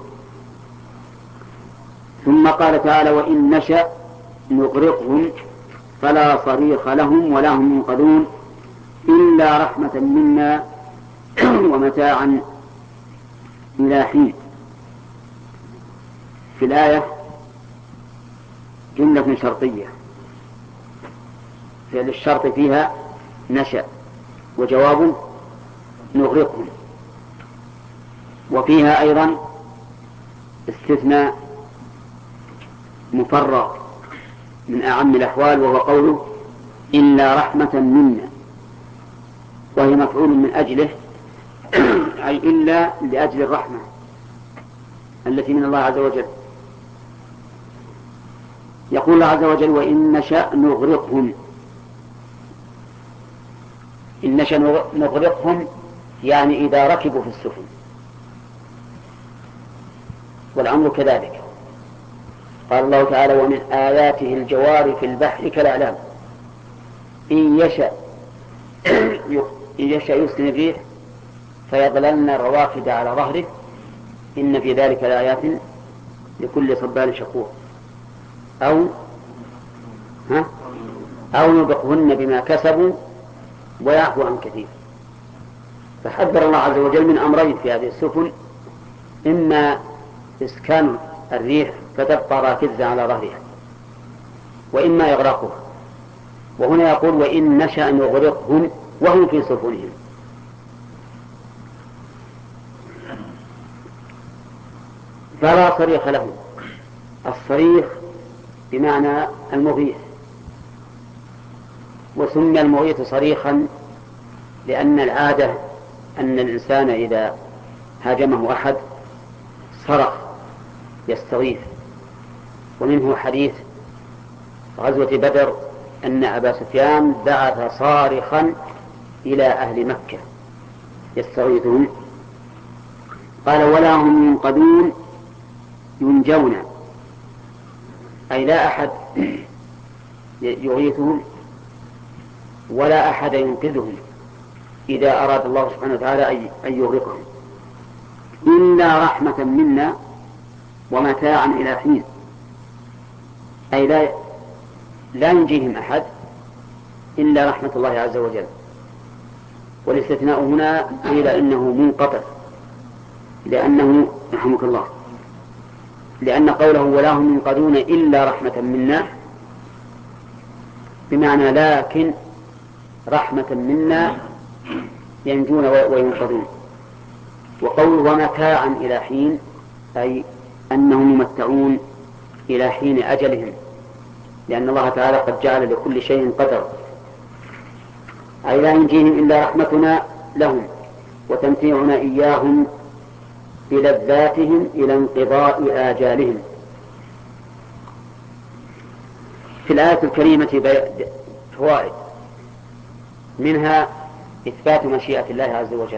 ثم قال تعالى وإن نشأ نغرقهم فلا صريخ لهم ولا هم ينقذون إلا رحمة منا ومتاعا إلى حين. في الآية جملة شرطية فعل الشرط فيها نشأ وجواب نغرقهم، وفيها أيضا استثناء مفرغ من أعم الأحوال وهو قوله إلا رحمة منا، وهي مفعول من أجله أي إلا لأجل الرحمة التي من الله عز وجل. يقول الله عز وجل وإن نشأ نغرقهم. إن نشأ نغرقهم يعني إذا ركبوا في السفن، والأمر كذلك. قال الله تعالى ومن آياته الجوار في البحر كالأعلام إن يشأ إن يشأ يسكن الريح فيظللن رواكد على ظهره إن في ذلك لآيات لكل صبار شكور. أو ها أو يبقهن بما كسبوا ويعفو عن كثير. فحذر الله عز وجل من أمرين في هذه السفن، إما إسكان الريح فتبقى راكزة على ظهرها، وإما إغراقها. وهنا يقول وإن نشأ نغرقهم وهم في سفنهم. فلا صريخ لهم. الصريخ بمعنى المغيث، وسمي المغيث صريخا لأن العادة أن الإنسان إذا هاجمه أحد صرخ يستغيث. ومنه حديث غزوة بدر أن أبا سفيان بعث صارخا إلى أهل مكة يستغيثهم، قال ولا هم ينقذون ينجون، أي لا أحد يغيثهم ولا أحد ينقذهم إذا أراد الله سبحانه وتعالى أن يغرقهم إلا رحمة منا ومتاعا إلى حين، أي لا لا ينجيهم أحد إلا رحمة الله عز وجل. والاستثناء هنا قيل إنه منقطع لأنه رحمك الله لأن قوله ولا هم ينقذون إلا رحمة منا بمعنى لكن رحمة منا ينجون وينقذون. وقوله ومتاعا إلى حين أي أنهم يمتعون إلى حين أجلهم، لأن الله تعالى قد جعل لكل شيء قدر، أي لا ينجيهم إلا رحمتنا لهم وتمتيعنا إياهم بلذاتهم إلى انقضاء آجالهم. في الآية الكريمة فوائد، منها إثبات مشيئة الله عز وجل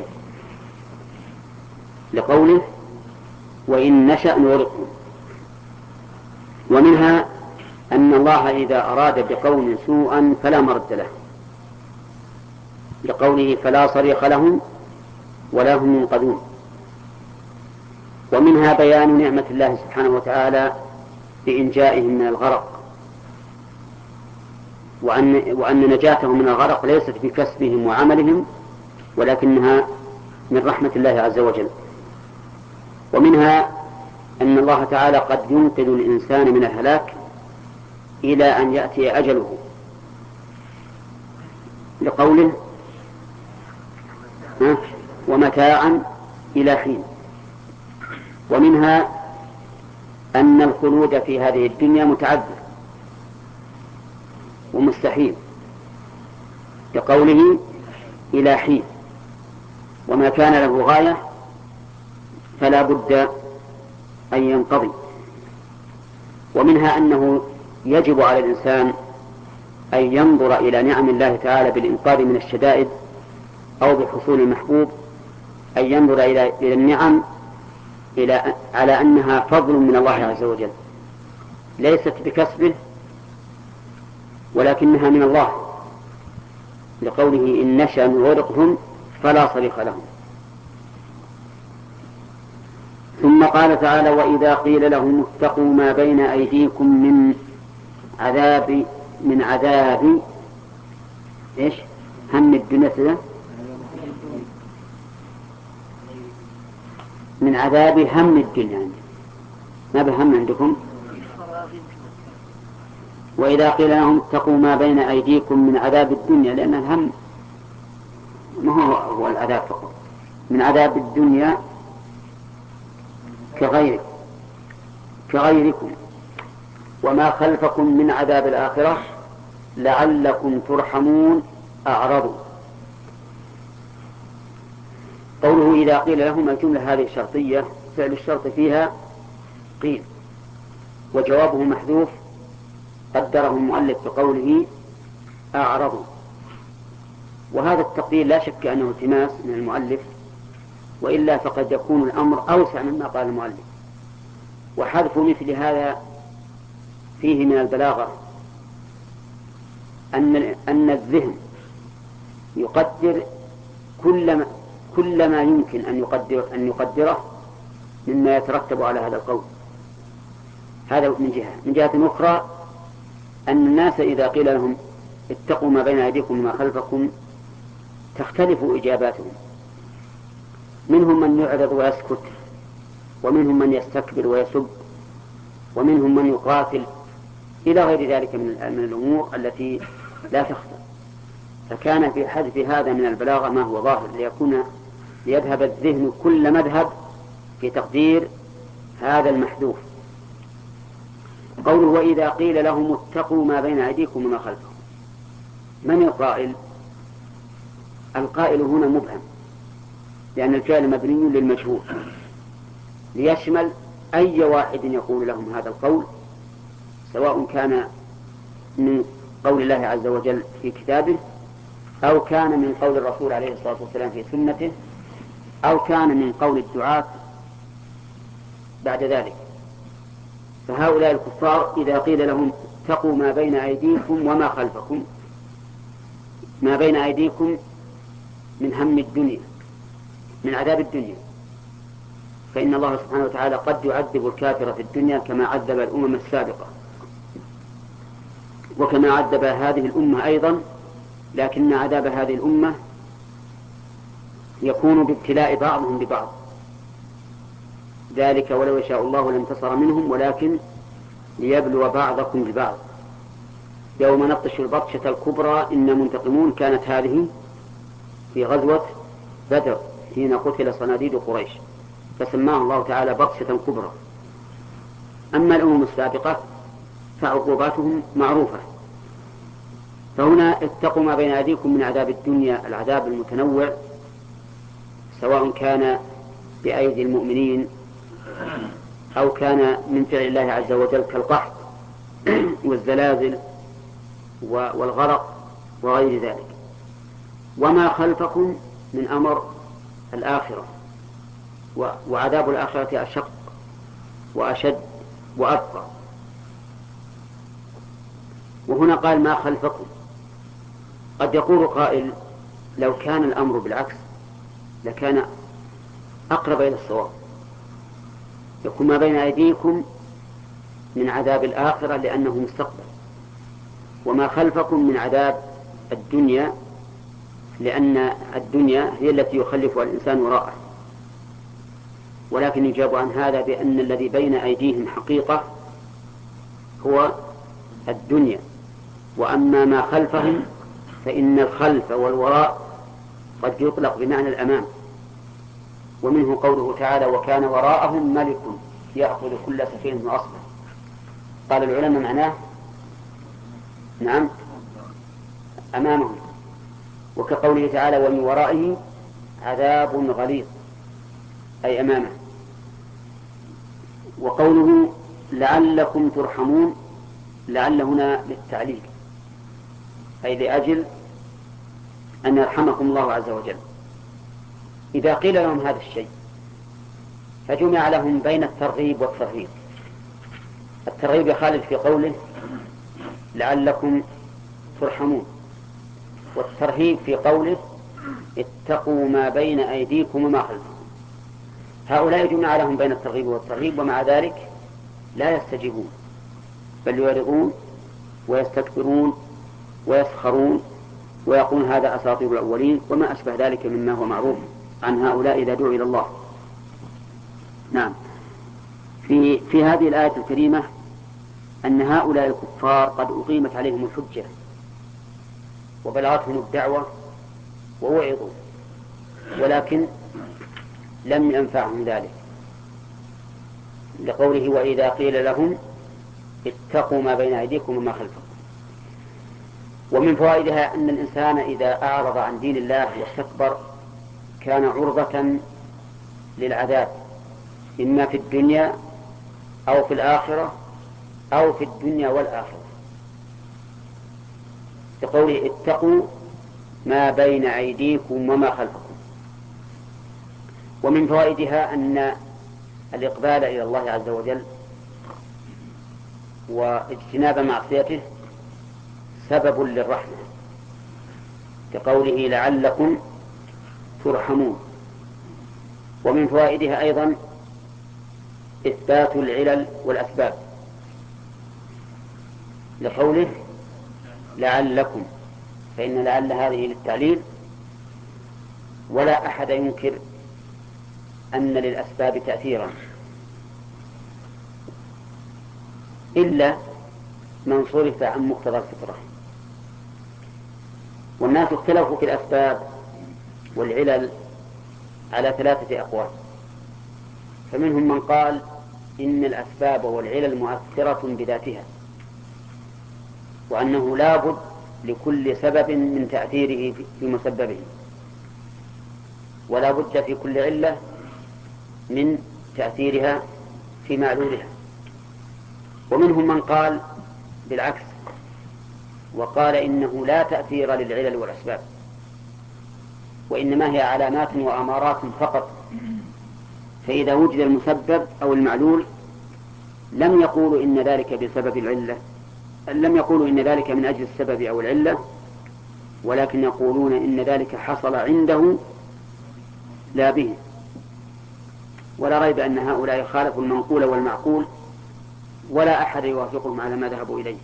لقوله وإن نشأ نغرقهم، ومنها أن الله إذا أراد بقوم سوءا فلا مرد له، لقوله فلا صريخ لهم ولا هم ينقذون. ومنها بيان نعمة الله سبحانه وتعالى بإنجائهم من الغرق، وأن, وأن نجاتهم من الغرق ليست بكسبهم وعملهم ولكنها من رحمة الله عز وجل. ومنها أن الله تعالى قد ينقذ الإنسان من الهلاك إلى أن يأتي أجله، لقوله ومتاعا إلى حين. ومنها أن الخلود في هذه الدنيا متعذر ومستحيل، لقوله إلى حين، وما كان له غاية فلا بد أن ينقضي. ومنها أنه يجب على الإنسان أن ينظر إلى نعم الله تعالى بالإنقاذ من الشدائد أو بحصول المحبوب، أن ينظر إلى النعم إلى على أنها فضل من الله عز وجل، ليست بكسبه ولكنها من الله، لقوله إن نشأ نغرقهم فلا صريخ لهم. ثم قال تعالى وإذا قيل لهم اتقوا ما بين أيديكم من عذاب من عذاب إيش هم الدنيا من عذاب هم الدنيا عندي. ما بهم عندكم؟ وإذا قيل لهم اتقوا ما بين أيديكم من عذاب الدنيا، لأن الهم ما هو هو العذاب فقط، من عذاب الدنيا كغير كغيركم وما خلفكم من عذاب الآخرة لعلكم ترحمون أعرضوا. قوله إذا قيل لهم الجملة هذه شرطية، فعل الشرط فيها قيل، وجوابه محذوف قدره المؤلف بقوله أعرضوا. وهذا التقدير لا شك أنه التماس من المؤلف، وإلا فقد يكون الأمر أوسع مما قال المؤلف. وحذف مثل هذا فيه من البلاغة أن أن الذهن يقدر كل ما كل ما يمكن أن يقدر أن يقدره مما يترتب على هذا القول. هذا من جهة. من جهة أخرى أن الناس إذا قيل لهم اتقوا ما بين أيديكم وما خلفكم تختلف إجاباتهم، منهم من يعرض ويسكت، ومنهم من يستكبر ويسب، ومنهم من يقاتل، إلى غير ذلك من الأمور التي لا تخفى. فكان في حذف هذا من البلاغة ما هو ظاهر ليكون ليذهب الذهن كل مذهب في تقدير هذا المحذوف. قوله وإذا قيل لهم اتقوا ما بين أيديكم وما خلفكم، من القائل؟ القائل هنا مبهم، لأن الفعل مبني للمجهول ليشمل أي واحد يقول لهم هذا القول، سواء كان من قول الله عز وجل في كتابه أو كان من قول الرسول عليه الصلاة والسلام في سنته أو كان من قول الدعاة بعد ذلك. فهؤلاء الكفار إذا قيل لهم اتقوا ما بين أيديكم وما خلفكم، ما بين أيديكم من هم الدنيا، من عذاب الدنيا، فإن الله سبحانه وتعالى قد يعذب الكافر في الدنيا كما عذب الأمم السابقة وكما عذب هذه الأمة أيضا، لكن عذاب هذه الأمة يكون بابتلاء بعضهم ببعض، ذلك ولو يشاء الله لانتصر منهم ولكن ليبلو بعضكم ببعض. يوم نبطش البطشة الكبرى إنا منتقمون، كانت هذه في غزوة بدر حين قتل صناديد قريش، فسماها الله تعالى بطشة كبرى. أما الأمم السابقة فعقوباتهم معروفة. فهنا اتقوا ما بين أيديكم من عذاب الدنيا، العذاب المتنوع سواء كان بأيدي المؤمنين أو كان من فعل الله عز وجل كالقحط والزلازل والغرق وغير ذلك. وما خلفكم من أمر الآخرة، وعذاب الآخرة أشق وأشد وأبقى، وهنا قال ما خلفكم. قد يقول قائل لو كان الأمر بالعكس لكان أقرب إلى الصواب، يكون ما بين أيديكم من عذاب الآخرة لأنه مستقبل، وما خلفكم من عذاب الدنيا لأن الدنيا هي التي يخلفها الإنسان وراءه. ولكن يجاب عن هذا بأن الذي بين أيديهم حقيقة هو الدنيا، وأما ما خلفهم فإن الخلف والوراء قد يطلق بمعنى الأمام. ومنه قوله تعالى وكان وراءهم ملك يأخذ كل سفينة غصبا. قال العلماء معناه نعم أمامهم، وكقوله تعالى ومن ورائه عذاب غليظ أي أمامه. وقوله لعلكم ترحمون، لعل هنا للتعليل أي لأجل أن يرحمكم الله عز وجل. إذا قيل لهم هذا الشيء فجمع لهم بين الترغيب والترهيب. الترغيب يخالف في قوله لعلكم ترحمون، والترهيب في قوله اتقوا ما بين أيديكم وما خلفكم. هؤلاء جمع لهم بين الترغيب والترهيب ومع ذلك لا يستجيبون، بل يعرضون ويستكبرون ويسخرون ويقولون هذا أساطير الأولين وما أشبه ذلك مما هو معروف عن هؤلاء إذا دعوا إلى الله. نعم. في, في هذه الآية الكريمة أن هؤلاء الكفار قد أقيمت عليهم الحجة وبلغتهم الدعوة ووعظوا، ولكن لم ينفعهم ذلك، لقوله وإذا قيل لهم اتقوا ما بين أيديكم وما خلفكم. ومن فوائدها أن الإنسان إذا أعرض عن دين الله واستكبر كان عرضة للعذاب إما في الدنيا أو في الآخرة أو في الدنيا والآخرة، لقوله اتقوا ما بين أيديكم وما خلفكم. ومن فوائدها أن الإقبال إلى الله عز وجل واجتناب معصيته سبب للرحمة، كقوله لعلكم ترحمون. ومن فوائدها أيضا إثبات العلل والأسباب، لقوله لعلكم، فإن لعل هذه للتعليل، ولا أحد ينكر أن للأسباب تأثيرا إلا من صرف عن مقتضى الفطرة. والناس اختلفوا في الأسباب والعلل على ثلاثة أقوال، فمنهم من قال إن الأسباب والعلل مؤثرة بذاتها، وأنه لا بد لكل سبب من تأثيره في مسببه، ولا بد في كل علة من تأثيرها في معلولها. ومنهم من قال بالعكس وقال إنه لا تأثير للعلل والأسباب، وإنما هي علامات وأمارات فقط، فإذا وجد المسبب أو المعلول لم يقولوا إن ذلك بسبب العلة، لم يقولوا إن ذلك من أجل السبب أو العلة، ولكن يقولون إن ذلك حصل عنده لا به. ولا ريب أن هؤلاء خالفوا المنقول والمعقول، ولا أحد يوافقهم على ما ذهبوا إليه.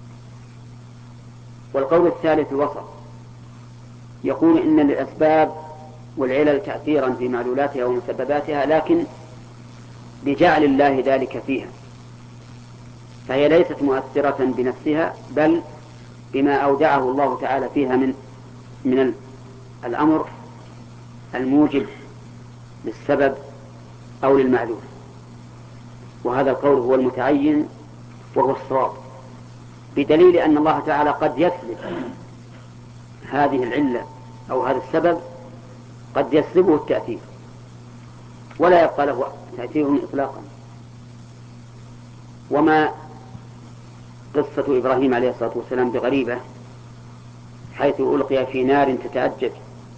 والقول الثالث الوسط، يقول إن للأسباب والعلل تأثيرا في معلولاتها ومسبباتها، لكن بجعل الله ذلك فيها، فهي ليست مؤثرة بنفسها، بل بما أودعه الله تعالى فيها من من الأمر الموجب للسبب أو للمعلول. وهذا القول هو المتعين وهو الصواب، بدليل أن الله تعالى قد يسلب هذه العلة أو هذا السبب، قد يسلبه التأثير ولا يبقى له تأثير إطلاقا. وما قصة إبراهيم عليه الصلاة والسلام بغريبة، حيث ألقي في نار تتأجج،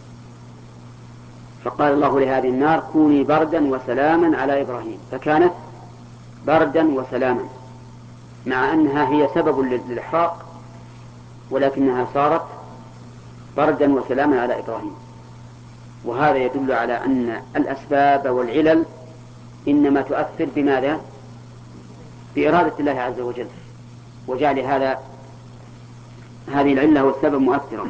فقال الله لهذه النار كوني بردا وسلاما على إبراهيم، فكانت بردا وسلاما، مع أنها هي سبب للإحراق ولكنها صارت بردا وسلاما على إبراهيم. وهذا يدل على أن الأسباب والعلل إنما تؤثر بماذا؟ بإرادة الله عز وجل، وجعل هذا هذه العلة والسبب مؤثرا.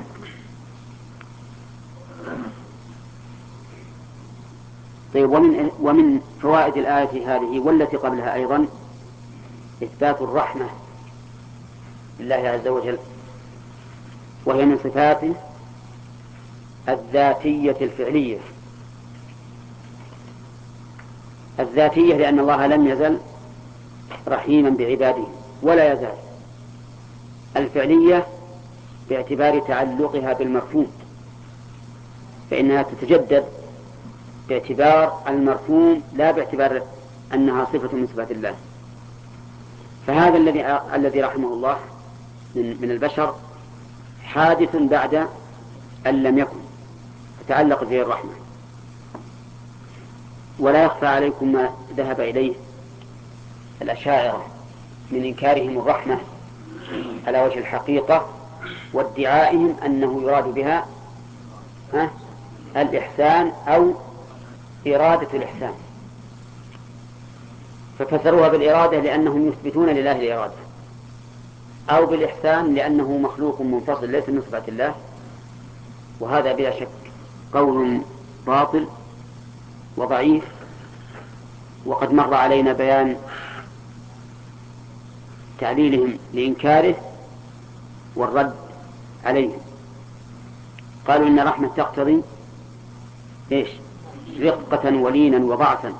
طيب، ومن ومن فوائد الآية هذه والتي قبلها أيضا إثبات الرحمة لله عز وجل، وهي من صفاته الذاتية الفعلية. الذاتية لأن الله لم يزل رحيما بعباده ولا يزال. الفعلية باعتبار تعلقها بالمفهوم، فإنها تتجدد باعتبار المفهوم لا باعتبار أنها صفة من صفات الله. فهذا الذي الذي رحمه الله من البشر حادث بعد أن لم يكن، فتعلق به الرحمة. ولا يخفى عليكم ما ذهب إليه الأشاعرة من إنكارهم الرحمة على وجه الحقيقة وادعائهم أنه يراد بها الإحسان أو إرادة الإحسان، ففسروها بالإرادة لأنهم يثبتون لله الإرادة، أو بالإحسان لأنه مخلوق منفصل ليس من صفات الله. وهذا بلا شك قول باطل وضعيف، وقد مر علينا بيان تعليلهم لإنكاره والرد عليهم. قالوا إن الرحمة تقتضي إيش؟ رقة ولينا وضعفا،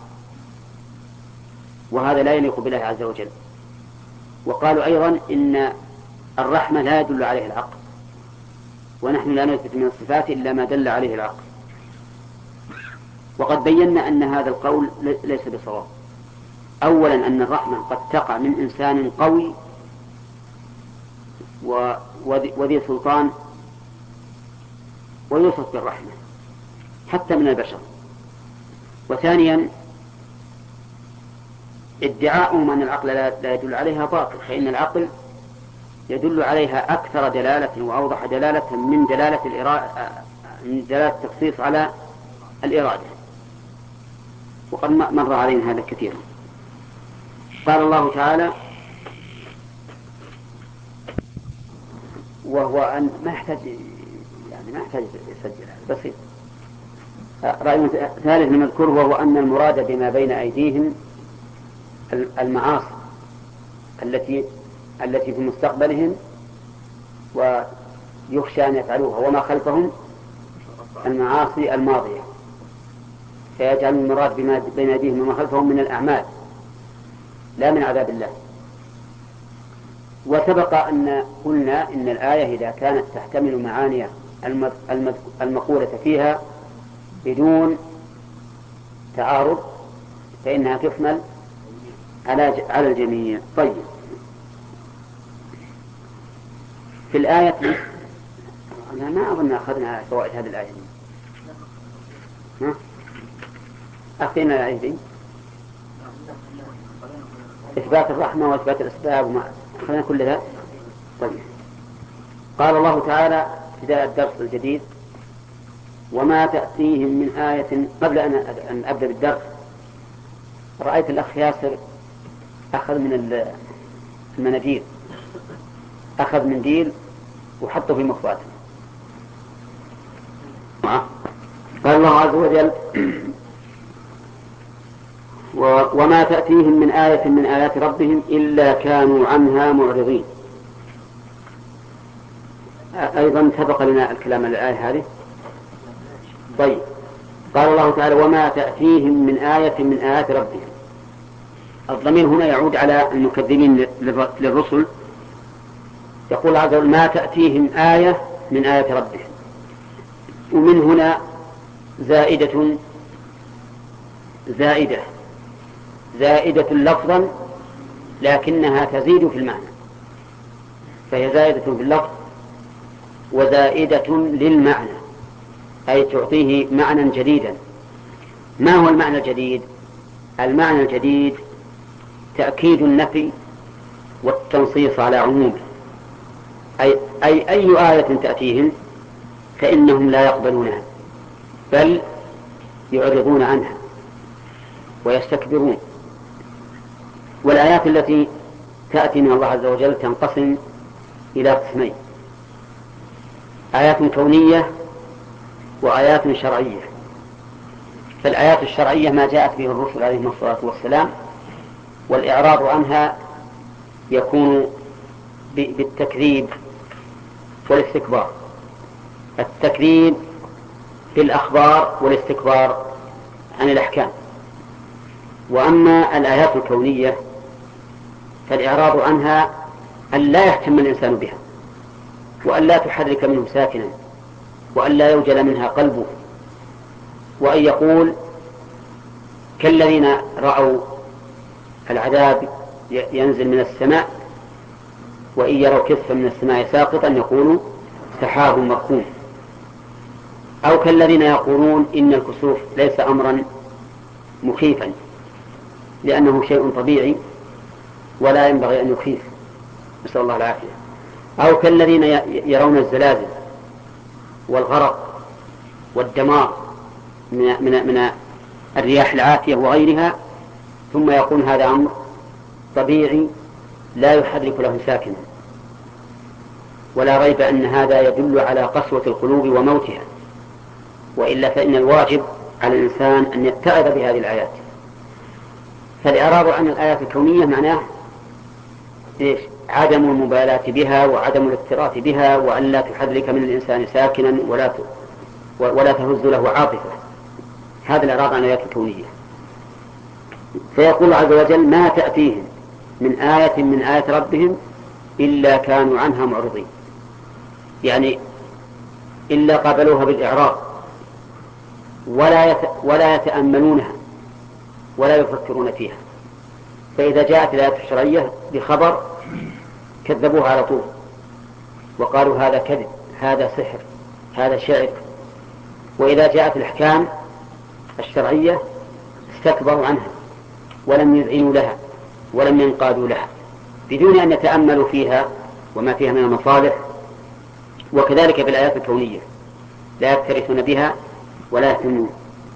وهذا لا يليق بالله عز وجل. وقالوا أيضا إن الرحمة لا يدل عليه العقل، ونحن لا نثبت من الصفات إلا ما دل عليه العقل. وقد بينا أن هذا القول ليس بصواب. أولا أن الرحمة قد تقع من إنسان قوي وذي سلطان ويوصف بالرحمة حتى من البشر. وثانيا ادعاؤهم أن العقل لا يدل عليها باطل، فإن العقل يدل عليها أكثر دلالة وأوضح دلالة من دلالة الإرادة، من دلالة التخصيص على الإرادة. وقد مر علينا هذا كثيرا. قال الله تعالى: وهو أن ما يحتاج يعني ما يحتاج يسجل، بسيط. رأي ثالث من الذكر، وهو أن المراد بما بين أيديهم المعاصي التي التي في مستقبلهم ويخشى أن يفعلوها، وما خلفهم المعاصي الماضية، فيجعل المراد بما بين أيديهم وما خلفهم من الأعمال لا من عذاب الله. وسبق أن قلنا إن الآية إذا كانت تحتمل معاني المقولة فيها بدون تعارض فإنها تحمل على الجميع. طيب، في الآية أنا ما أظن أخذنا فوائد هذه الآية. ها؟ أخذنا الآية دي إثبات الرحمة وإثبات الأسباب وما أخذنا كل ذا. طيب، قال الله تعالى في بداية الدرس الجديد: وما تأتيهم من آية. قبل أن أبدأ بالدرس رأيت الأخ ياسر أخذ من المناديل، أخذ منديل وحطه في مخباته. قال الله عز وجل: وما تأتيهم من آية من آيات ربهم إلا كانوا عنها معرضين. أيضا سبق لنا الكلام عن الآية هذه. طيب، قال الله تعالى: وما تأتيهم من آية من آيات ربهم. الضمير هنا يعود على المكذبين للرسل. يقول عز وجل: ما تأتيهم آية من آيات ربهم، ومن هنا زائدة زائدة زائدة لفظا لكنها تزيد في المعنى، فهي زائدة في اللفظ وزائدة للمعنى، أي تعطيه معنى جديدا. ما هو المعنى الجديد؟ المعنى الجديد تأكيد النفي والتنصيص على عمومه، أي, أي أي آية تأتيهم فإنهم لا يقبلونها بل يعرضون عنها ويستكبرون. والآيات التي تأتي من الله عز وجل تنقسم إلى قسمين: آيات كونية وآيات شرعية. فالآيات الشرعية ما جاءت به الرسل عليهم الصلاة والسلام، والإعراض عنها يكون بالتكذيب والاستكبار. التكذيب بالأخبار والاستكبار عن الأحكام. وأما الآيات الكونية فالإعراض عنها أن لا يهتم الإنسان بها، وأن لا تحرك منه ساكنا، وأن لا يوجل منها قلبه، وأن يقول كالذين رأوا العذاب ينزل من السماء وإن يروا كسفا من السماء ساقطا يقولوا سحاب مركوم، أو كالذين يقولون إن الكسوف ليس أمرا مخيفا لأنه شيء طبيعي ولا ينبغي أن يخيف، نسأل الله العافية. أو كالذين يرون الزلازل والغرق والدمار من, من, من الرياح العاتية وغيرها، ثم يقول هذا أمر طبيعي لا يحرك له ساكنا. ولا ريب أن هذا يدل على قسوة القلوب وموتها، وإلا فإن الواجب على الإنسان أن يتعظ بهذه الآيات. فالإعراض عن الآيات الكونية معناه إيش؟ عدم المبالاة بها وعدم الاكتراث بها، وأن لا تحرك من الإنسان ساكنا ولا ولا تهز له عاطفة. هذا الإعراض عن الآيات الكونية. فيقول عز وجل ما تأتيهم من آية من آيات ربهم إلا كانوا عنها معرضين، يعني إلا قابلوها بالإعراض ولا يت... ولا يتأملونها ولا يفكرون فيها. فإذا جاءت الآيات الشرعية بخبر كذبوها على طول وقالوا هذا كذب، هذا سحر، هذا شعر. وإذا جاءت الأحكام الشرعية استكبروا عنها ولم يذعنوا لها ولم ينقادوا لها بدون أن يتأملوا فيها وما فيها من المصالح. وكذلك في الآيات الكونية لا يكترثون بها ولا يهتمون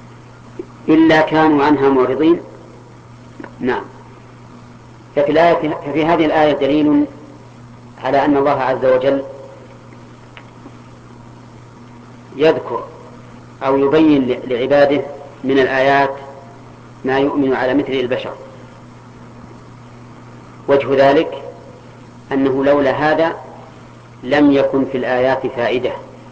إلا كانوا عنها معرضين. نعم. ففي, الآية ففي هذه الآية دليل على أن الله عز وجل يذكر أو يبين لعباده من الآيات ما يؤمن على مثل البشر. وجه ذلك أنه لولا هذا لم يكن في الآيات فائدة.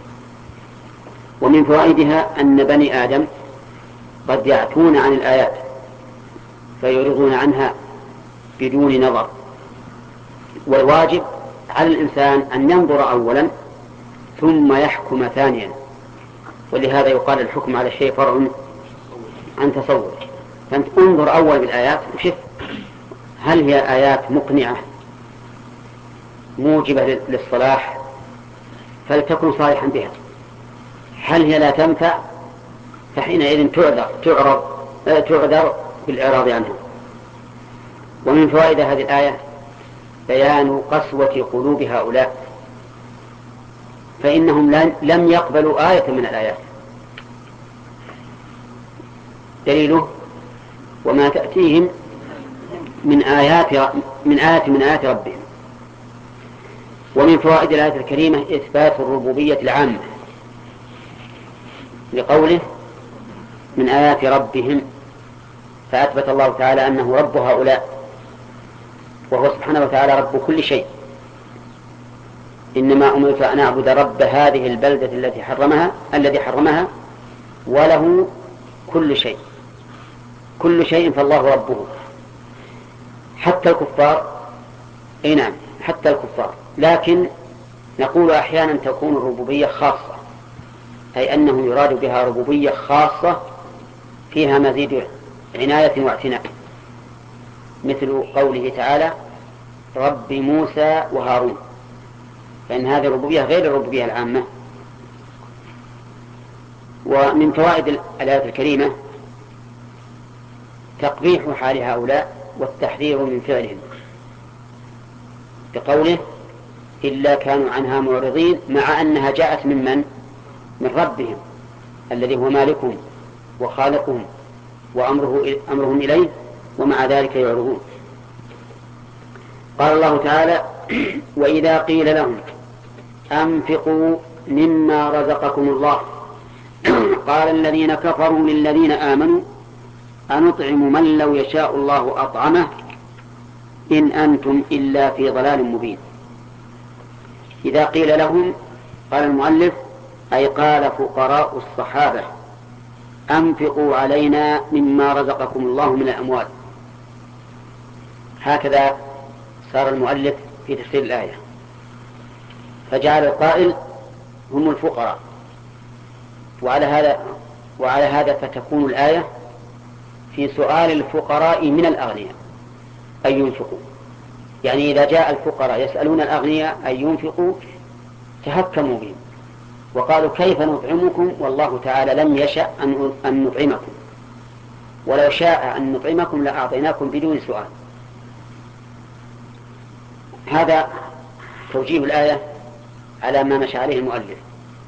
ومن فوائدها أن بني آدم قد يعتون عن الآيات فيعرضون عنها بدون نظر، والواجب على الإنسان أن ينظر أولا ثم يحكم ثانيا. ولهذا يقال الحكم على الشيء فرع عن تصور. فأنت انظر أول بالآيات وشف هل هي آيات مقنعة موجبة للصلاح فلتكن صالحا بها، هل هي لا تنفع فحينئذ تعذر تعرض تعذر بالإعراض عنها. ومن فوائد هذه الآية بيان قسوة قلوب هؤلاء، فإنهم لم يقبلوا آية من الآيات. دليله وما تأتيهم من آيات من آية من آيات ربهم. ومن فوائد الآية الكريمة إثبات الربوبية العامة لقوله من آيات ربهم، فأثبت الله تعالى أنه رب هؤلاء وهو سبحانه وتعالى رب كل شيء. إنما أمرت أن أعبد رب هذه البلدة التي حرمها الذي حرمها وله كل شيء، كل شيء فالله ربه. حتى الكفار، أي نعم حتى الكفار، لكن نقول أحيانا تكون الربوبية خاصة، أي أنه يراد بها ربوبية خاصة فيها مزيد عناية واعتناء، مثل قوله تعالى رب موسى وهارون، فإن هذه الربوبية غير الربوبية العامة. ومن فوائد الآية الكريمة تقبيح حال هؤلاء والتحذير من فعلهم، بقوله إلا كانوا عنها معرضين، مع أنها جاءت من من؟ من ربهم الذي هو مالكهم وخالقهم وأمره أمرهم إليه، ومع ذلك يعرضون. قال الله تعالى: وإذا قيل لهم أنفقوا مما رزقكم الله قال الذين كفروا للذين آمنوا أنطعم من لو يشاء الله أطعمه إن أنتم إلا في ضلال مبين. إذا قيل لهم، قال المؤلف، أي قال فقراء الصحابة: أنفقوا علينا مما رزقكم الله من الأموال. هكذا صار المؤلف في تفسير الآية، فجعل القائل هم الفقراء، وعلى هذا وعلى هذا فتكون الآية في سؤال الفقراء من الأغنياء أن ينفقوا. يعني إذا جاء الفقراء يسألون الأغنياء أن ينفقوا تهكموا بهم وقالوا: كيف نطعمكم والله تعالى لم يشأ أن نطعمكم، ولو شاء أن نطعمكم لأعطيناكم بدون سؤال. هذا توجيه الآية على ما مشى عليه المؤلف.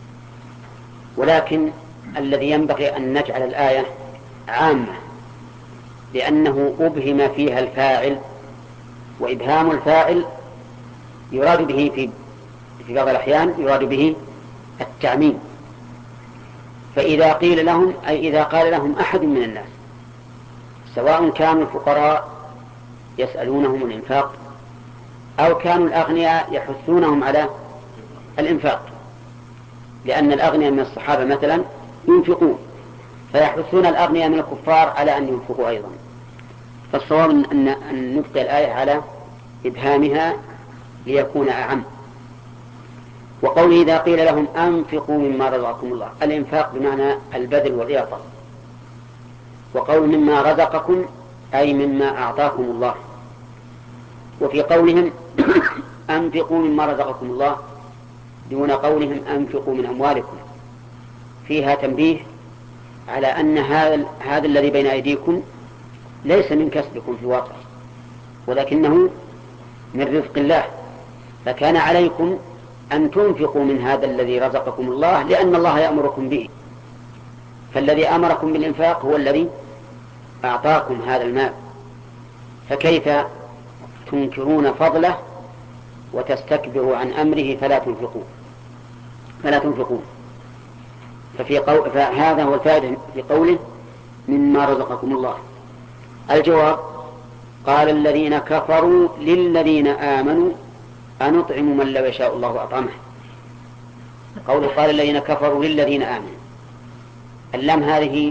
ولكن الذي ينبغي أن نجعل الآية عامة، لأنه أبهم فيها الفاعل، وإبهام الفاعل يراد به في في بعض الأحيان يراد به التعميم. فإذا قيل لهم، أي إذا قال لهم أحد من الناس، سواء كانوا الفقراء يسألونهم الإنفاق أو كانوا الأغنياء يحثونهم على الإنفاق، لأن الأغنياء من الصحابة مثلا ينفقون، فيحثون الأغنياء من الكفار على أن ينفقوا أيضا. فالصواب أن, أن نبقي الآية على إبهامها ليكون أعم. وقوله إذا قيل لهم أنفقوا مما رزقكم الله، الإنفاق بمعنى البذل والإعطاء، وقول مما رزقكم أي مما أعطاكم الله. وفي قولهم أنفقوا مما رزقكم الله دون قولهم أنفقوا من أموالكم فيها تنبيه على أن هذا, هذا الذي بين أيديكم ليس من كسبكم في الواقع، ولكنه من رزق الله، فكان عليكم أن تنفقوا من هذا الذي رزقكم الله، لأن الله يأمركم به. فالذي أمركم بالإنفاق هو الذي أعطاكم هذا المال، فكيف تنكرون فضله وتستكبروا عن أمره فلا تنفقون فلا تنفقون ففي قو... فهذا هو الفائدة في قوله مما رزقكم الله. الجواب: قال الذين كفروا للذين آمنوا أنطعم من لو يشاء الله أطعمه. قوله قال الذين كفروا للذين آمنوا، اللام هذه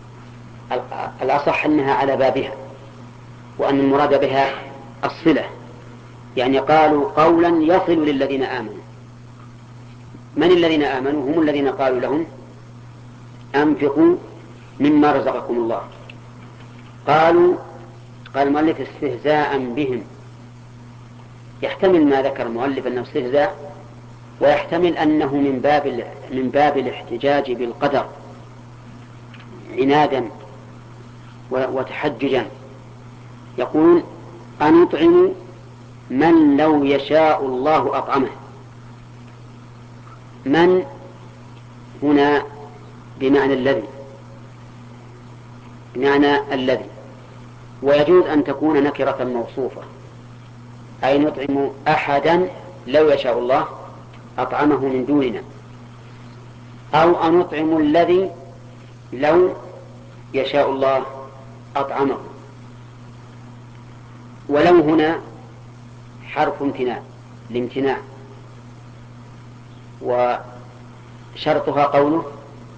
الأصح أنها على بابها، وأن المراد بها الصلة، يعني قالوا قولا يصل للذين آمنوا. من الذين آمنوا؟ هم الذين قالوا لهم أنفقوا مما رزقكم الله. قالوا، قال المؤلف استهزاء بهم، يحتمل ما ذكر المؤلف أنه استهزاء، ويحتمل أنه من باب من باب الاحتجاج بالقدر عنادا وتحججا. يقول أنطعم من لو يشاء الله أطعمه. من هنا بمعنى الذي، بمعنى الذي، ويجوز أن تكون نكرة موصوفة، أي نطعم أحدا لو يشاء الله أطعمه من دوننا، أو أنطعم الذي لو يشاء الله أطعمه. ولو هنا حرف امتناع لامتناع، وشرطها قوله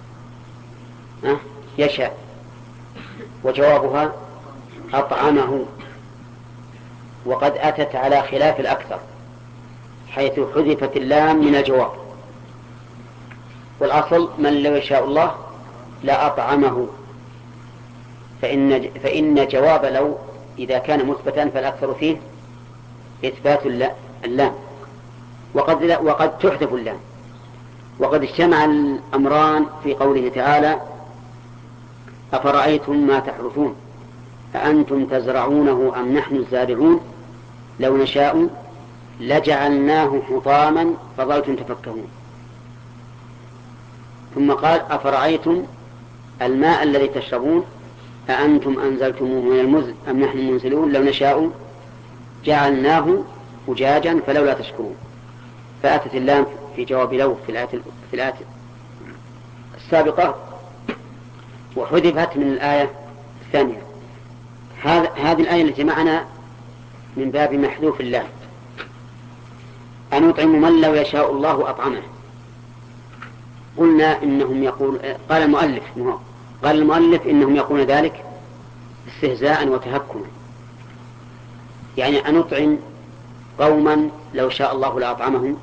يشاء، وجوابها أطعمه، وقد أتت على خلاف الأكثر حيث حذفت اللام من الجواب، والأصل من لو يشاء الله لا أطعمه، فإن, فإن جواب لو إذا كان مثبتا فالأكثر فيه إثبات اللام، وقد, وقد تحذف اللام. وقد اجتمع الأمران في قوله تعالى أفرأيتم ما تحرثون أأنتم تزرعونه أم نحن الزارعون لو نشاء لجعلناه حطاما فظلتم تفكهون. ثم قال أفرأيتم الماء الذي تشربون أأنتم أنزلتموه من المزن أم نحن المنزلون لو نشاء جعلناه أجاجا فلولا تشكرون. فأتت اللام في جواب لو في الآية في الآية السابقة وحذفت من الآية الثانية. هذه الآية التي معنا من باب محذوف الله. أن يطعم من لو يشاء الله أطعمه. قلنا إنهم يقول قال المؤلف قال المؤلف إنهم يقولون ذلك استهزاء وتهكما، يعني أن نطعم قوما لو شاء الله لأطعمهم،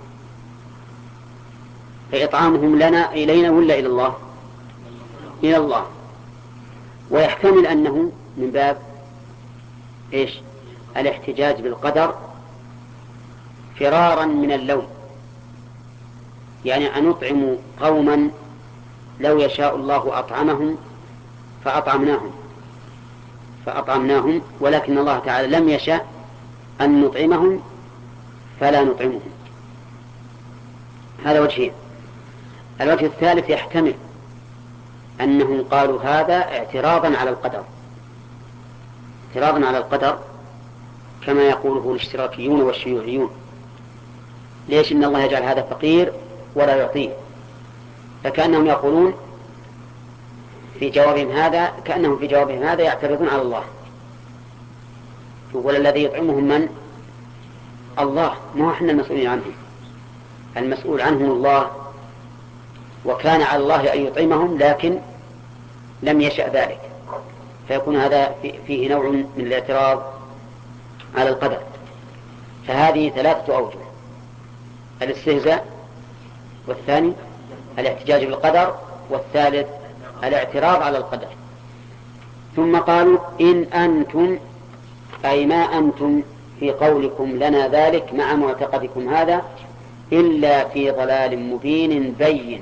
فإطعامهم لنا إلينا ولا إلى الله؟ إلى الله. ويحتمل أنه من باب إيش؟ الاحتجاج بالقدر فرارا من اللوم، يعني أن نطعم قوما لو يشاء الله أطعمهم فأطعمناهم فأطعمناهم ولكن الله تعالى لم يشاء أن نطعمهم فلا نطعمهم. هذا وجهين. الوجه الثالث يحتمل أنهم قالوا هذا اعتراضا على القدر، اعتراضا على القدر كما يقوله الاشتراكيون والشيوعيون. ليش إن الله يجعل هذا فقير ولا يعطيه؟ فكأنهم يقولون في جوابهم هذا كأنهم في جوابهم هذا يعترضون على الله. يقول الذي يطعمهم من؟ الله، ما احنا المسؤولين عنه، المسؤول عنهم الله، وكان على الله أن يطعمهم لكن لم يشأ ذلك، فيكون هذا فيه نوع من الاعتراض على القدر. فهذه ثلاثة أوجه: الاستهزاء، والثاني الاحتجاج بالقدر، والثالث الاعتراض على القدر. ثم قالوا إن أنتم أي ما أنتم في قولكم لنا ذلك مع معتقدكم هذا إلا في ضلال مبين بين.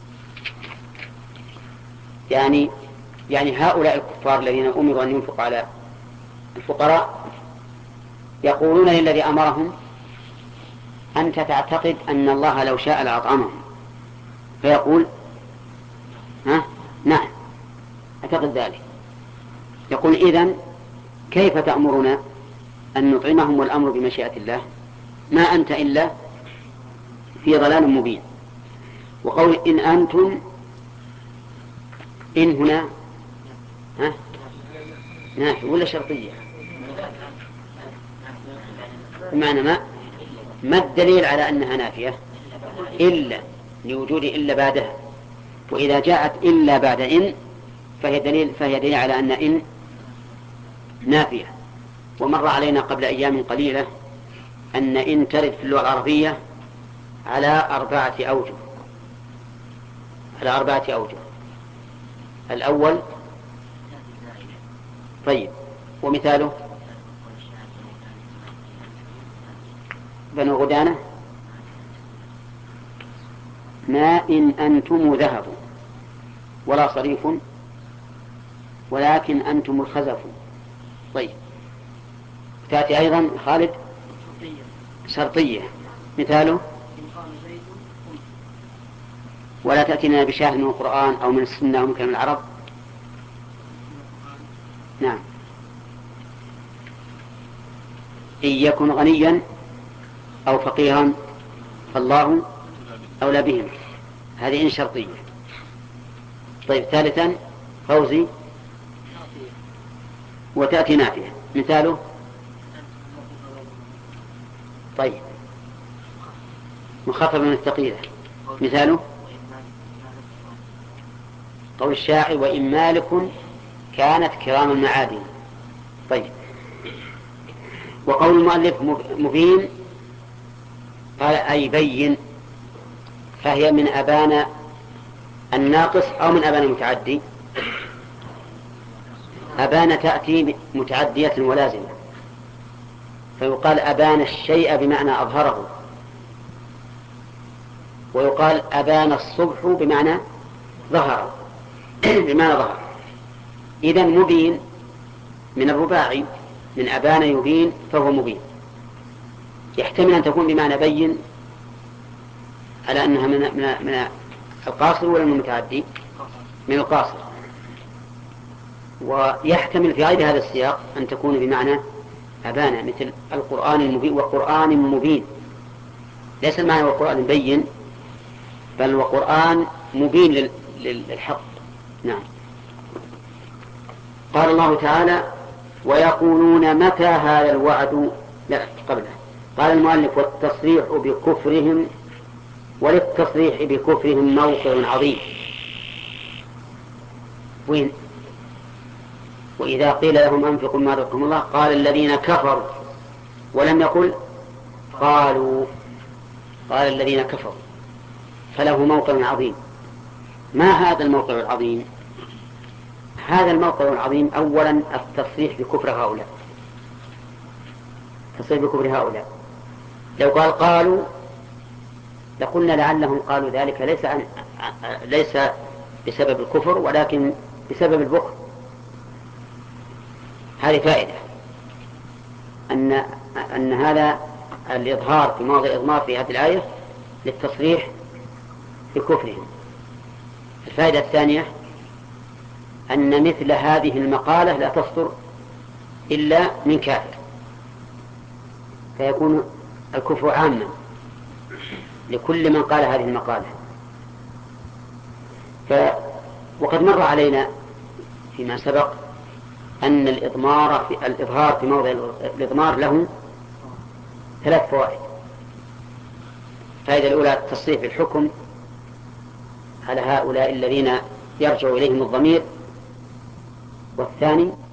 يعني يعني هؤلاء الكفار الذين أمروا أن ينفقوا على الفقراء يقولون للذي أمرهم أنت تعتقد أن الله لو شاء لأطعمهم، فيقول ها نعم أعتقد ذلك. يقول إذن كيف تأمرنا أن نطعمهم والأمر بمشيئة الله؟ ما أنت إلا في ضلال مبين. وقول إن أنتم، إن هنا ها نافية ولا شرطية؟ بمعنى ما ما الدليل على أنها نافية؟ إلا لوجود إلا بعدها، وإذا جاءت إلا بعد إن فهي دليل فهي دليل على أن إن نافية. ومر علينا قبل أيام قليلة أن إن ترد في اللغة العربية على أربعة أوجه على أربعة أوجه. الأول طيب، ومثاله بنو غدانة ما إن أنتم ذهب ولا صريف ولكن أنتم الخزف. طيب، تأتي أيضا خالد شرطية، مثاله ولا تأتينا بشاهد من القرآن أو من السنة أو من كلام العرب. نعم، إن يكن غنيا أو فقيرا فالله أولى بهم. هذه إن شرطية. طيب، ثالثا فوزي وتأتي نافية، مثاله طيب مخفف من الثقيلة، مثاله قول الشاعر وإن مالك كانت كرام المعادن. طيب، وقول المؤلف مبين قال أي بين، فهي من أبان الناقص أو من أبان المتعدي. أبان تأتي متعدية ولازمة، فيقال أبان الشيء بمعنى أظهره، ويقال أبان الصبح بمعنى ظهر بمعنى ظهر. إذن مبين من الرباعي، من أبان يبين فهو مبين. يحتمل أن تكون بمعنى بين على أنها من, من, من القاصر ولا من المتعدي؟ من القاصر. ويحتمل في غير هذا السياق أن تكون بمعنى أبان، مثل القرآن المبين وقرآن مبين. ليس المعنى والقرآن بين، بل وقرآن مبين للحق. نعم. قال الله تعالى: ويقولون متى هذا الوعد. لا قبله قال المؤلف: والتصريح بكفرهم، وللتصريح بكفرهم موقع عظيم. وين؟ وإذا قيل لهم أنفقوا ما رزقكم الله قال الذين كفروا، ولم يقل قالوا، قال الذين كفروا، فله موقع عظيم. ما هذا الموقع العظيم؟ هذا الموقع العظيم أولا التصريح بكفر هؤلاء، التصريح بكفر هؤلاء. لو قال قالوا لقلنا لعلهم قالوا ذلك ليس عن ليس بسبب الكفر ولكن بسبب البخل. هذه فائدة أن أن هذا الإظهار في موضع إضمار في هذه الآية للتصريح بكفرهم. الفائدة الثانية أن مثل هذه المقالة لا تصدر إلا من كافر، فيكون الكفر عاما لكل من قال هذه المقالة. ف... وقد مر علينا فيما سبق أن الإضمار في الإظهار في موضع الإضمار له ثلاث فوائد. الفائدة الأولى التصريح بالحكم على هؤلاء الذين يرجع إليهم الضمير، والثاني